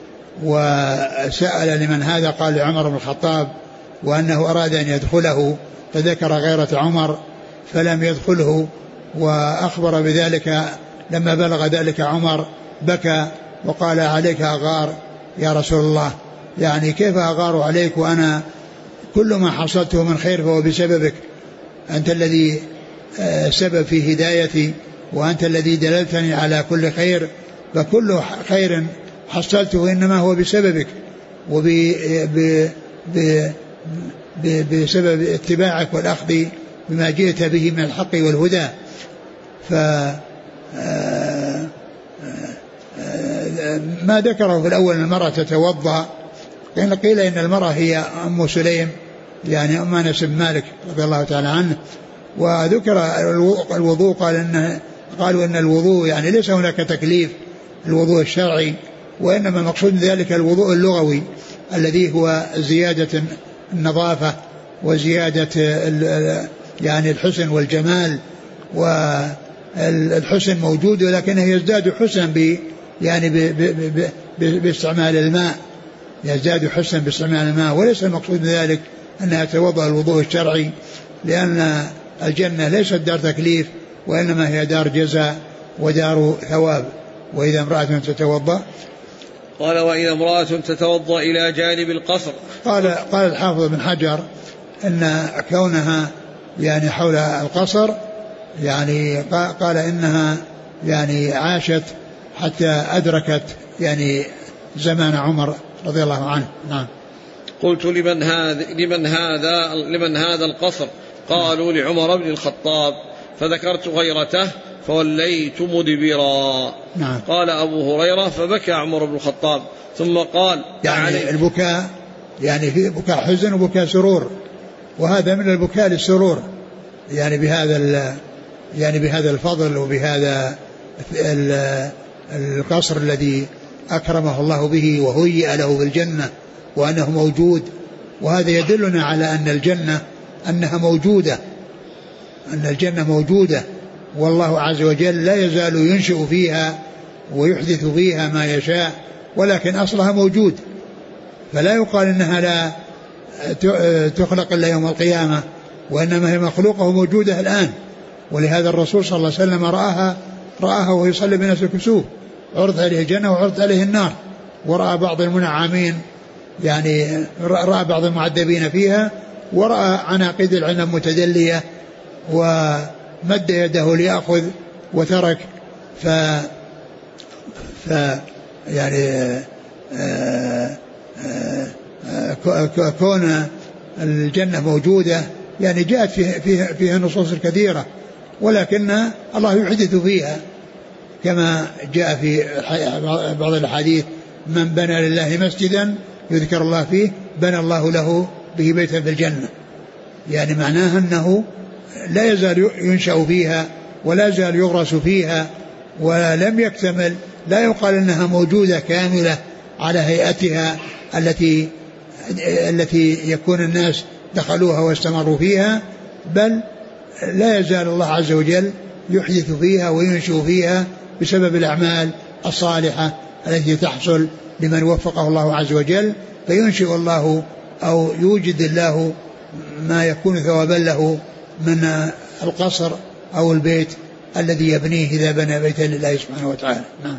وسأل لمن هذا؟ قال: لعمر بن الخطاب، وأنه أراد أن يدخله فذكر غيرة عمر فلم يدخله، وأخبر بذلك. لما بلغ ذلك عمر بكى وقال: عليك أغار يا رسول الله، يعني كيف أغار عليك وأنا كل ما حصلته من خير فهو بسببك، أنت الذي سبب في هدايتي، وأنت الذي دللتني على كل خير، فكل خير حصلته إنما هو بسببك بسبب اتباعك والأخذ بما جئت به من الحق والهدى. ما ذكره في الأول أن المرأة تتوضأ، قيل إن المرأة هي أم سليم يعني أم أنس بن مالك رضي الله تعالى عنه، وذكر الوضوء قالوا إن الوضوء يعني ليس هناك تكليف الوضوء الشرعي، وإنما مقصود ذلك الوضوء اللغوي الذي هو زيادة النظافة وزيادة يعني الحسن والجمال، والحسن موجود ولكنه يزداد حسنا يعني باستعمال الماء، يزداد حسنا باستعمال الماء، وليس المقصود ذلك أنها توضأ الوضوء الشرعي، لأن الجنة ليست دار تكليف وإنما هي دار جزاء ودار ثواب. وإذا امرأة تتوضأ قال وإذا امرأة تتوضأ إلى جانب القصر. قال الحافظ بن حجر إن كونها يعني حول القصر يعني قال إنها يعني عاشت حتى أدركت يعني زمان عمر رضي الله عنه. نعم. قلت لمن هذا القصر؟ قالوا لعمر بن الخطاب، فذكرت غيرته فوليت مدبرا. نعم. قال أبو هريرة فبكى عمر بن الخطاب ثم قال يعني البكاء يعني في بكاء حزن وبكاء سرور، وهذا من البكاء للسرور يعني بهذا الفضل وبهذا القصر الذي أكرمه الله به وهيئ له بالجنة وأنه موجود. وهذا يدلنا على أن الجنة أنها موجودة، أن الجنة موجودة، والله عز وجل لا يزال ينشئ فيها ويحدث فيها ما يشاء، ولكن أصلها موجود، فلا يقال إنها لا تخلق إلا يوم القيامة، وإنما هي مخلوقة وموجودة الآن. ولهذا الرسول صلى الله عليه وسلم رآها وهو يصلي بالناس الكسوف، عرض عليه الجنة وعرض عليه النار، ورأى بعض المنعمين يعني رأى بعض المعذبين فيها، ورأى عناقيد العنب متدلية ومد يده ليأخذ وترك. يعني كون الجنة موجودة يعني جاءت فيها نصوص كثيرة، ولكن الله يحدث فيها كما جاء في بعض الحديث: من بنى لله مسجدا يذكر الله فيه بنى الله له به بيتا في الجنة. يعني معناها أنه لا يزال ينشأ فيها ولا يزال يغرس فيها ولم يكتمل. لا يقال أنها موجودة كاملة على هيئتها التي يكون الناس دخلوها واستمروا فيها، بل لا يزال الله عز وجل يحدث فيها وينشئ فيها بسبب الأعمال الصالحة التي تحصل لمن وفقه الله عز وجل، فينشئ الله أو يوجد الله ما يكون ثوابا له من القصر أو البيت الذي يبنيه إذا بنى بيتا لله سبحانه وتعالى. نعم.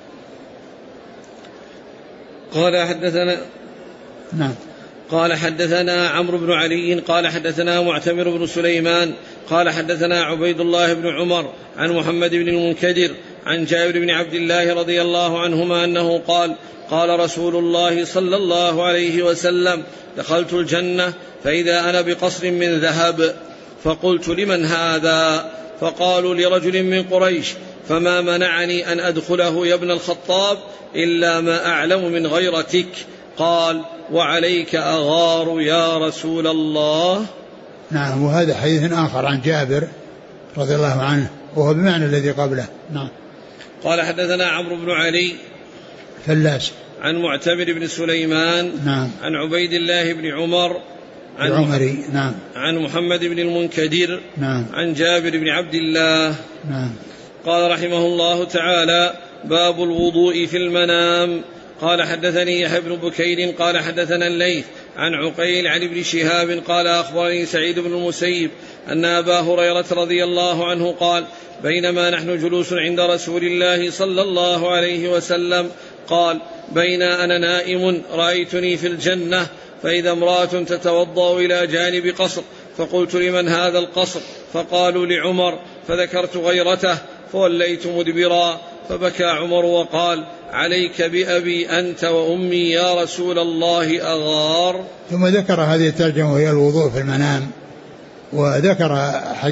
قال حدثنا عمرو بن علي قال حدثنا معتمر بن سليمان قال حدثنا عبيد الله بن عمر عن محمد بن المنكدر عن جابر بن عبد الله رضي الله عنهما أنه قال: قال رسول الله صلى الله عليه وسلم: دخلت الجنة فإذا أنا بقصر من ذهب، فقلت: لمن هذا؟ فقالوا: لرجل من قريش. فما منعني أن أدخله يا ابن الخطاب إلا ما أعلم من غيرتك. قال: وعليك أغار يا رسول الله. نعم. وهذا حديث آخر عن جابر رضي الله عنه وهو بمعنى الذي قبله. نعم. قال حدثنا عمرو بن علي فلاس عن معتمر بن سليمان. نعم. عن عبيد الله بن عمر العمري. نعم. عن محمد بن المنكدر. نعم. عن جابر بن عبد الله. نعم. قال رحمه الله تعالى: باب الوضوء في المنام. قال حدثني يحيى بن بكير قال حدثنا الليث عن عقيل عن ابن شهاب قال أخبرني سعيد بن المسيب أن أبا هريرة رضي الله عنه قال: بينما نحن جلوس عند رسول الله صلى الله عليه وسلم قال: بين أنا نائم رأيتني في الجنة فإذا امرأة تتوضأ إلى جانب قصر، فقلت: لمن هذا القصر؟ فقالوا: لعمر، فذكرت غيرته فوليت مدبرا، فبكى عمر وقال: عليك بأبي أنت وأمي يا رسول الله أغار. ثم ذكر هذه الترجمة وهي الوضوء في المنام، وذكر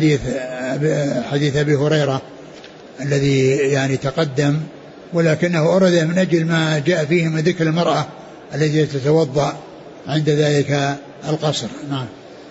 حديث أبي هريرة الذي يعني تقدم، ولكنه أورد من أجل ما جاء فيه من ذكر المرأة التي تتوضأ عند ذلك القصر. نعم.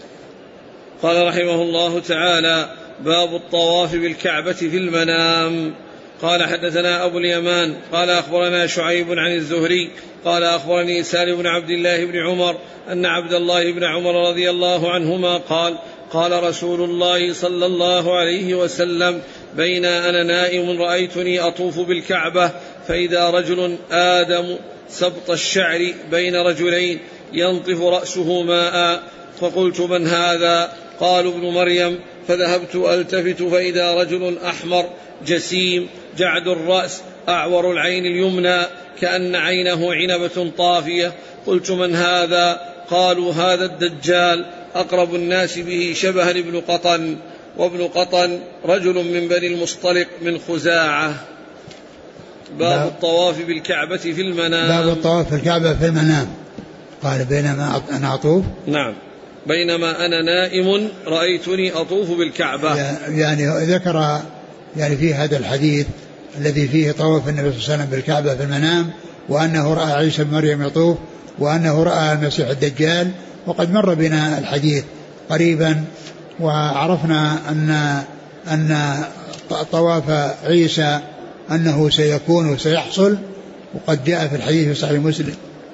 قال رحمه الله تعالى: باب الطواف بالكعبة في المنام. قال حدثنا أبو اليمان قال أخبرنا شعيب عن الزهري قال أخبرني سالم بن عبد الله بن عمر أن عبد الله بن عمر رضي الله عنهما قال: قال رسول الله صلى الله عليه وسلم: بين أنا نائم رأيتني أطوف بالكعبة فإذا رجل آدم سبط الشعر بين رجلين ينطف رأسه ماء، فقلت: من هذا؟ قالوا: ابن مريم. فذهبت ألتفت فإذا رجل أحمر جسيم جعد الرأس أعور العين اليمنى كأن عينه عنبة طافية. قلت: من هذا؟ قالوا: هذا الدجال، أقرب الناس به شبها ابن قطن، وابن قطن رجل من بني المصطلق من خزاعة. باب الطواف بالكعبة في المنام. باب الطواف في الكعبة في المنام. قال: بينما أنا أطوف. نعم، بينما أنا نائم رأيتني أطوف بالكعبة. يعني ذكر يعني في هذا الحديث الذي فيه طواف النبي صلى الله عليه وسلم بالكعبة في المنام، وأنه رأى عيسى بن مريم يطوف، وأنه رأى المسيح الدجال. وقد مر بنا الحديث قريبا، وعرفنا أن طواف عيسى أنه سيكون وسيحصل. وقد جاء في الحديث في صحيح مسلم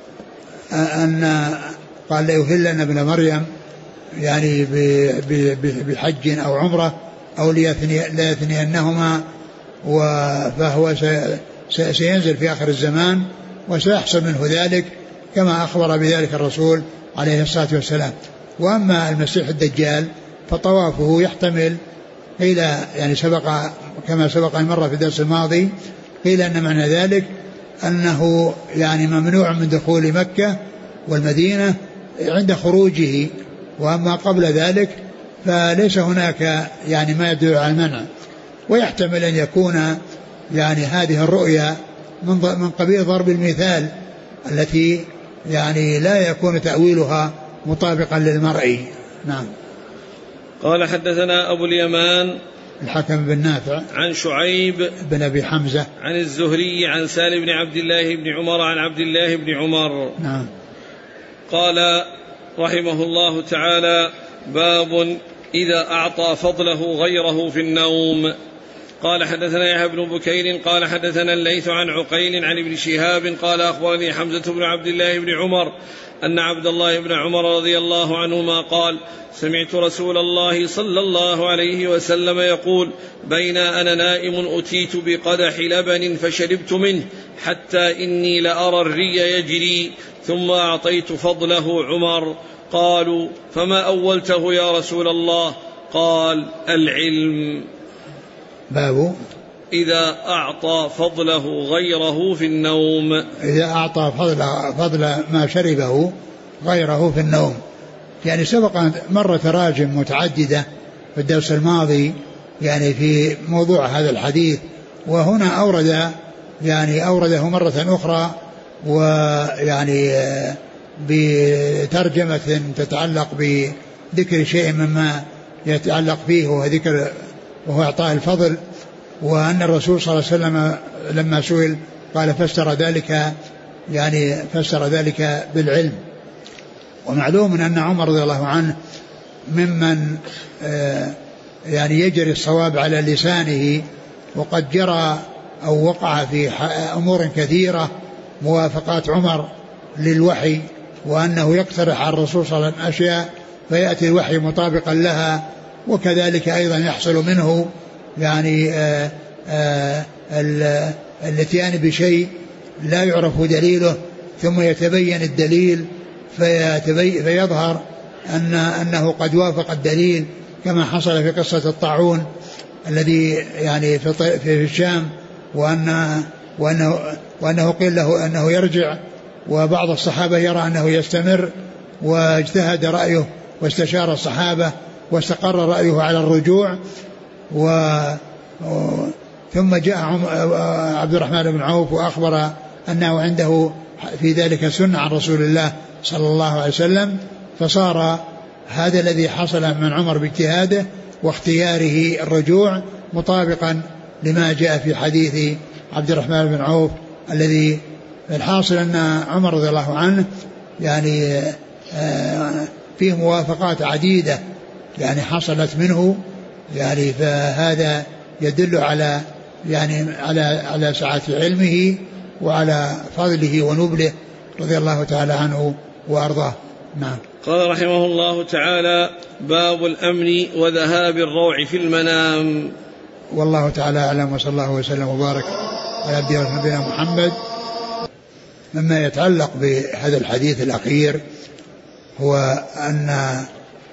أن قال: ليهلن ابن مريم يعني بحج أو عمرة أو ليثنينهما، فهو سينزل في آخر الزمان وسيحصل منه ذلك كما أخبر بذلك الرسول عليه الصلاة والسلام. وأما المسيح الدجال فطوافه يحتمل، قيل يعني كما سبق المرة في الدرس الماضي، قيل أن معنى ذلك أنه يعني ممنوع من دخول مكة والمدينة عند خروجه، وأما قبل ذلك فليس هناك يعني ما يدل على المنع. ويحتمل أن يكون يعني هذه الرؤيا من قبيل ضرب المثال التي يعني لا يكون تأويلها مطابقا للمرء. نعم. قال: حدثنا أبو اليمان الحكم بن نافع عن شعيب بن أبي حمزة عن الزهري عن سالم بن عبد الله بن عمر عن عبد الله بن عمر. نعم. قال رحمه الله تعالى: باب إذا أعطى فضله غيره في النوم. قال: حدثنا يحيى بن بكير قال: حدثنا الليث عن عقيل عن ابن شهاب قال: أخبرني حمزة بن عبد الله بن عمر أن عبد الله بن عمر رضي الله عنهما قال: سمعت رسول الله صلى الله عليه وسلم يقول: بين أنا نائم أتيت بقدح لبن فشربت منه حتى إني لأرى الري يجري، ثم أعطيت فضله عمر. قالوا: فما أولته يا رسول الله؟ قال: العلم. باب إذا أعطى فضله غيره في النوم. إذا أعطى فضل ما شربه غيره في النوم. يعني سبق مرة تراجم متعددة في الدرس الماضي يعني في موضوع هذا الحديث، وهنا أورده مرة أخرى، ويعني بترجمة تتعلق بذكر شيء مما يتعلق فيه وهو إعطاء الفضل. وأن الرسول صلى الله عليه وسلم لما سئل قال: فسر ذلك بالعلم. ومعلوم أن عمر رضي الله عنه ممن يعني يجري الصواب على لسانه، وقد جرى أو وقع في أمور كثيرة موافقات عمر للوحي، وأنه يقترح على الرسول صلى الله عليه وسلم أشياء فيأتي الوحي مطابقا لها، وكذلك أيضا يحصل منه يعني الاتيان بشيء لا يعرف دليله ثم يتبين الدليل فيظهر أنه قد وافق الدليل، كما حصل في قصة الطاعون الذي يعني في الشام، وأنه قيل له أنه يرجع، وبعض الصحابة يرى أنه يستمر، واجتهد رأيه واستشار الصحابة واستقر رأيه على الرجوع. ثم جاء عبد الرحمن بن عوف وأخبر أنه عنده في ذلك سنة عن رسول الله صلى الله عليه وسلم، فصار هذا الذي حصل من عمر باجتهاده واختياره الرجوع مطابقا لما جاء في حديث عبد الرحمن بن عوف، الذي الحاصل أن عمر رضي الله عنه يعني فيه موافقات عديدة يعني حصلت منه، يعني فهذا يدل على يعني على سعة علمه وعلى فضله ونبله رضي الله تعالى عنه وأرضاه. نعم. قال رحمه الله تعالى: باب الأمن وذهاب الروع في المنام. والله تعالى أعلم، وصلى الله وسلم وبارك على نبينا محمد. مما يتعلق بهذا الحديث الأخير هو أن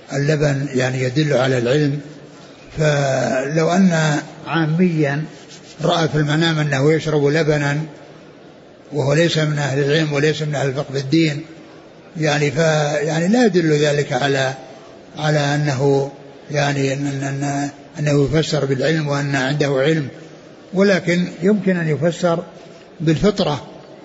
اللبن يعني يدل على العلم، فلو أن عاميا رأى في المنام أنه يشرب لبنا وهو ليس من أهل العلم وليس من أهل الفقه الدين، يعني يعني لا يدل ذلك على أنه يعني أنه يفسر بالعلم وأن عنده علم، ولكن يمكن أن يفسر بالفطرة،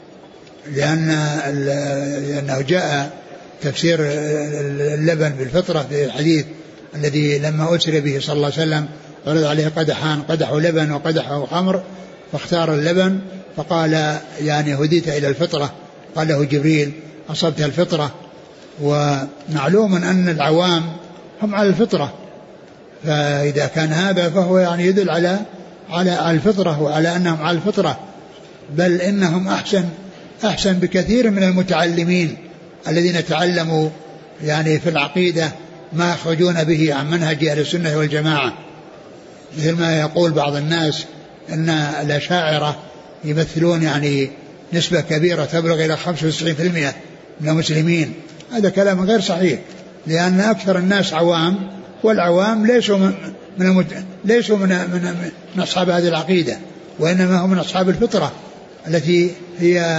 لأنه جاء تفسير اللبن بالفطرة في الحديث الذي لما أسر به صلى الله عليه وسلم عرض عليه قدحان، قدح لبن وقدح خمر، فاختار اللبن فقال يعني هديت إلى الفطرة، قال له جبريل أصبت الفطرة. ومعلوم أن العوام هم على الفطرة، فإذا كان هذا فهو يعني يدل على الفطرة وعلى أنهم على الفطرة، بل إنهم أحسن بكثير من المتعلمين الذين تعلموا يعني في العقيدة ما يخرجون به عن منهج أهل السنة والجماعة، مثل ما يقول بعض الناس أن الأشاعرة يمثلون يعني نسبة كبيرة تبلغ إلى 95% من المسلمين. هذا كلام غير صحيح، لأن أكثر الناس عوام، والعوام ليسوا من أصحاب هذه العقيدة، وإنما هم من أصحاب الفطرة التي هي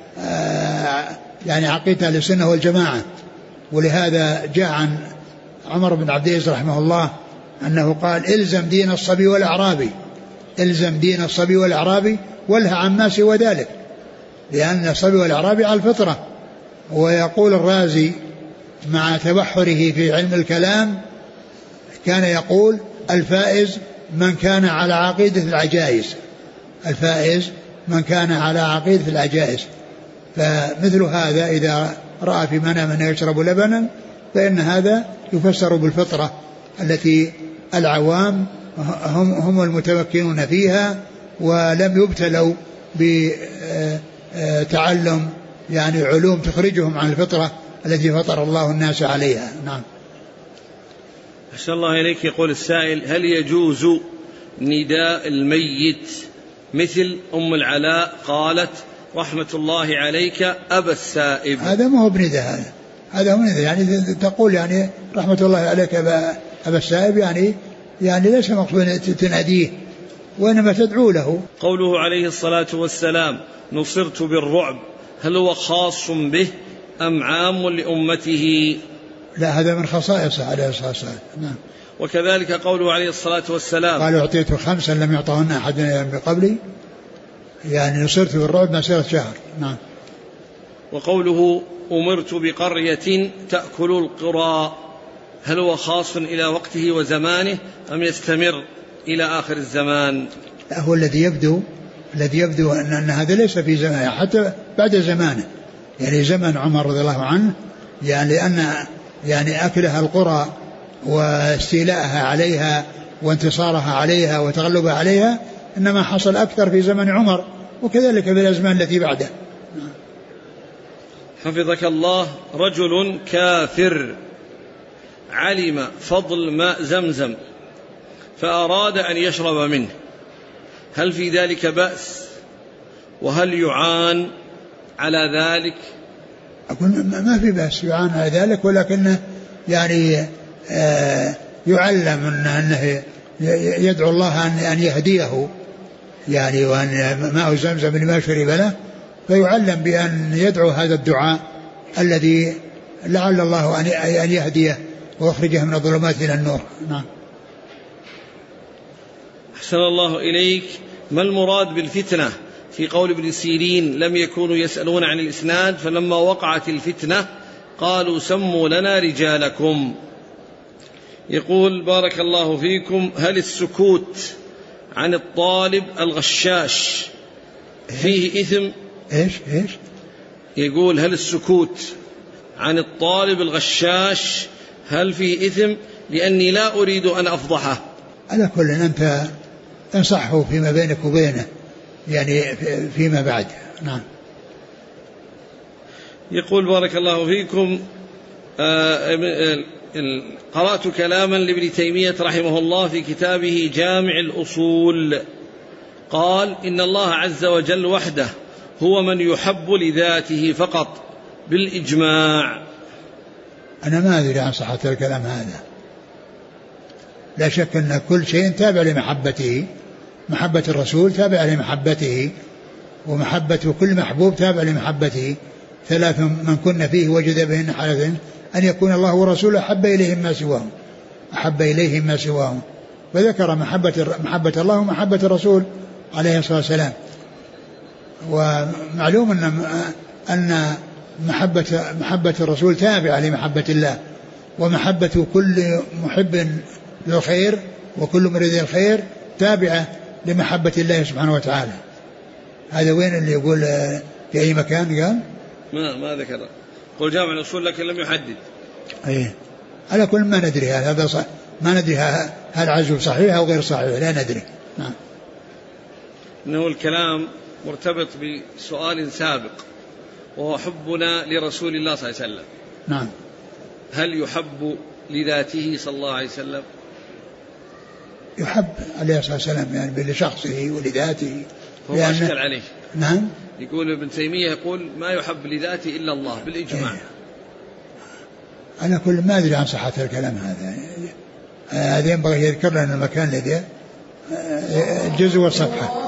يعني عقيدة أهل السنة والجماعة. ولهذا جاء عن عمر بن عبد العزيز رحمه الله أنه قال إلزم دين الصبي والأعرابي، إلزم دين الصبي والأعرابي والها عما سوى ذلك، لأن الصبي والأعرابي على الفطرة. ويقول الرازي مع تبحره في علم الكلام كان يقول الفائز من كان على عقيدة العجائز، الفائز من كان على عقيدة العجائز. فمثل هذا إذا رأى في منام أنه يشرب لبنا فإن هذا يفسر بالفطرة التي العوام هم المتمكنون فيها، ولم يبتلوا بتعلم يعني علوم تخرجهم عن الفطرة التي فطر الله الناس عليها. نعم. أحسن الله إليك. يقول السائل: هل يجوز نداء الميت مثل أم العلاء قالت رحمة الله عليك أبا السائب؟ هذا ما هو بنداء، هذا هو نداء، يعني تقول يعني رحمة الله عليك أبا السائب، يعني ليس مقصود تناديه وإنما تدعو له. قوله عليه الصلاة والسلام نصرت بالرعب، هل هو خاص به أم عام لأمته؟ لا، هذا من خصائصه عليه الصلاة والسلام. نعم. وكذلك قوله عليه الصلاة والسلام قال أعطيت 5 لم يعطهن أحد من قبلي، يعني نصرت بالرعب مسيرة شهر. نعم. وقوله أمرت بقرية تأكل القرى، هل هو خاص إلى وقته وزمانه أم يستمر إلى آخر الزمان؟ هو الذي يبدو أن هذا ليس في زمانه، حتى بعد زمانه، يعني زمن عمر رضي الله عنه، يعني لأن يعني أكلها القرى واستيلاءها عليها وانتصارها عليها وتغلبها عليها إنما حصل أكثر في زمن عمر، وكذلك في الأزمان التي بعده. حفظك الله. رجل كافر علم فضل ماء زمزم فأراد أن يشرب منه، هل في ذلك بأس؟ وهل يعان على ذلك؟ أقول ما في بأس يعان على ذلك، ولكنه يعني يعلم أنه يدعو الله أن يهديه، يعني وأن ماء زمزم لما شرب له، فيعلم بأن يدعو هذا الدعاء الذي لعل الله أن يهديه ويخرجه من الظلمات إلى النور. نعم. أحسن الله إليك. ما المراد بالفتنة في قول ابن سيرين لم يكونوا يسألون عن الإسناد فلما وقعت الفتنة قالوا سموا لنا رجالكم؟ يقول بارك الله فيكم: هل السكوت عن الطالب الغشاش فيه إثم؟ إيش؟ يقول هل السكوت عن الطالب الغشاش هل فيه إثم؟ لأني لا أريد أن أفضحه. على كل أنت تنصحه فيما بينك وبينه، يعني فيما بعد. نعم. يقول بارك الله فيكم: قرأت كلاما لابن تيمية رحمه الله في كتابه جامع الأصول، قال إن الله عز وجل وحده هو من يحب لذاته فقط بالإجماع. أنا ما أدري عن صحة الكلام هذا، لا شك أن كل شيء تابع لمحبته، محبة الرسول تابعة لمحبته، ومحبة كل محبوب تابعة لمحبته. 3 من كن فيه وجد بهن حالة أن يكون الله ورسوله أحب إليهم ما سواهم. فذكر محبة الله ومحبة الرسول عليه الصلاة والسلام. ومعلوم أن محبة الرسول تابعة لمحبة الله، ومحبة كل محب للخير وكل مريد الخير تابعة لمحبة الله سبحانه وتعالى. هذا وين اللي يقول في أي مكان قال؟ ما ذكر، قل جامع الأصول لكن لم يحدد. أيه. على كل ما ندري هذا صح، ما ندري هل عزو صحيح أو غير صحيح، لا ندري. نعم. إنه الكلام مرتبط بسؤال سابق وهو حبنا لرسول الله صلى الله عليه وسلم. نعم. هل يحب لذاته صلى الله عليه وسلم؟ يحب عليه الصلاة والسلام يعني لشخصه ولذاته. هو أشكل عليه. نعم. يقول ابن تيمية يقول ما يحب لذاته إلا الله بالإجماع. أنا كل ما أدري عن صحة الكلام هذا ينبغي يذكر لنا المكان الذي الجزء والصفحة.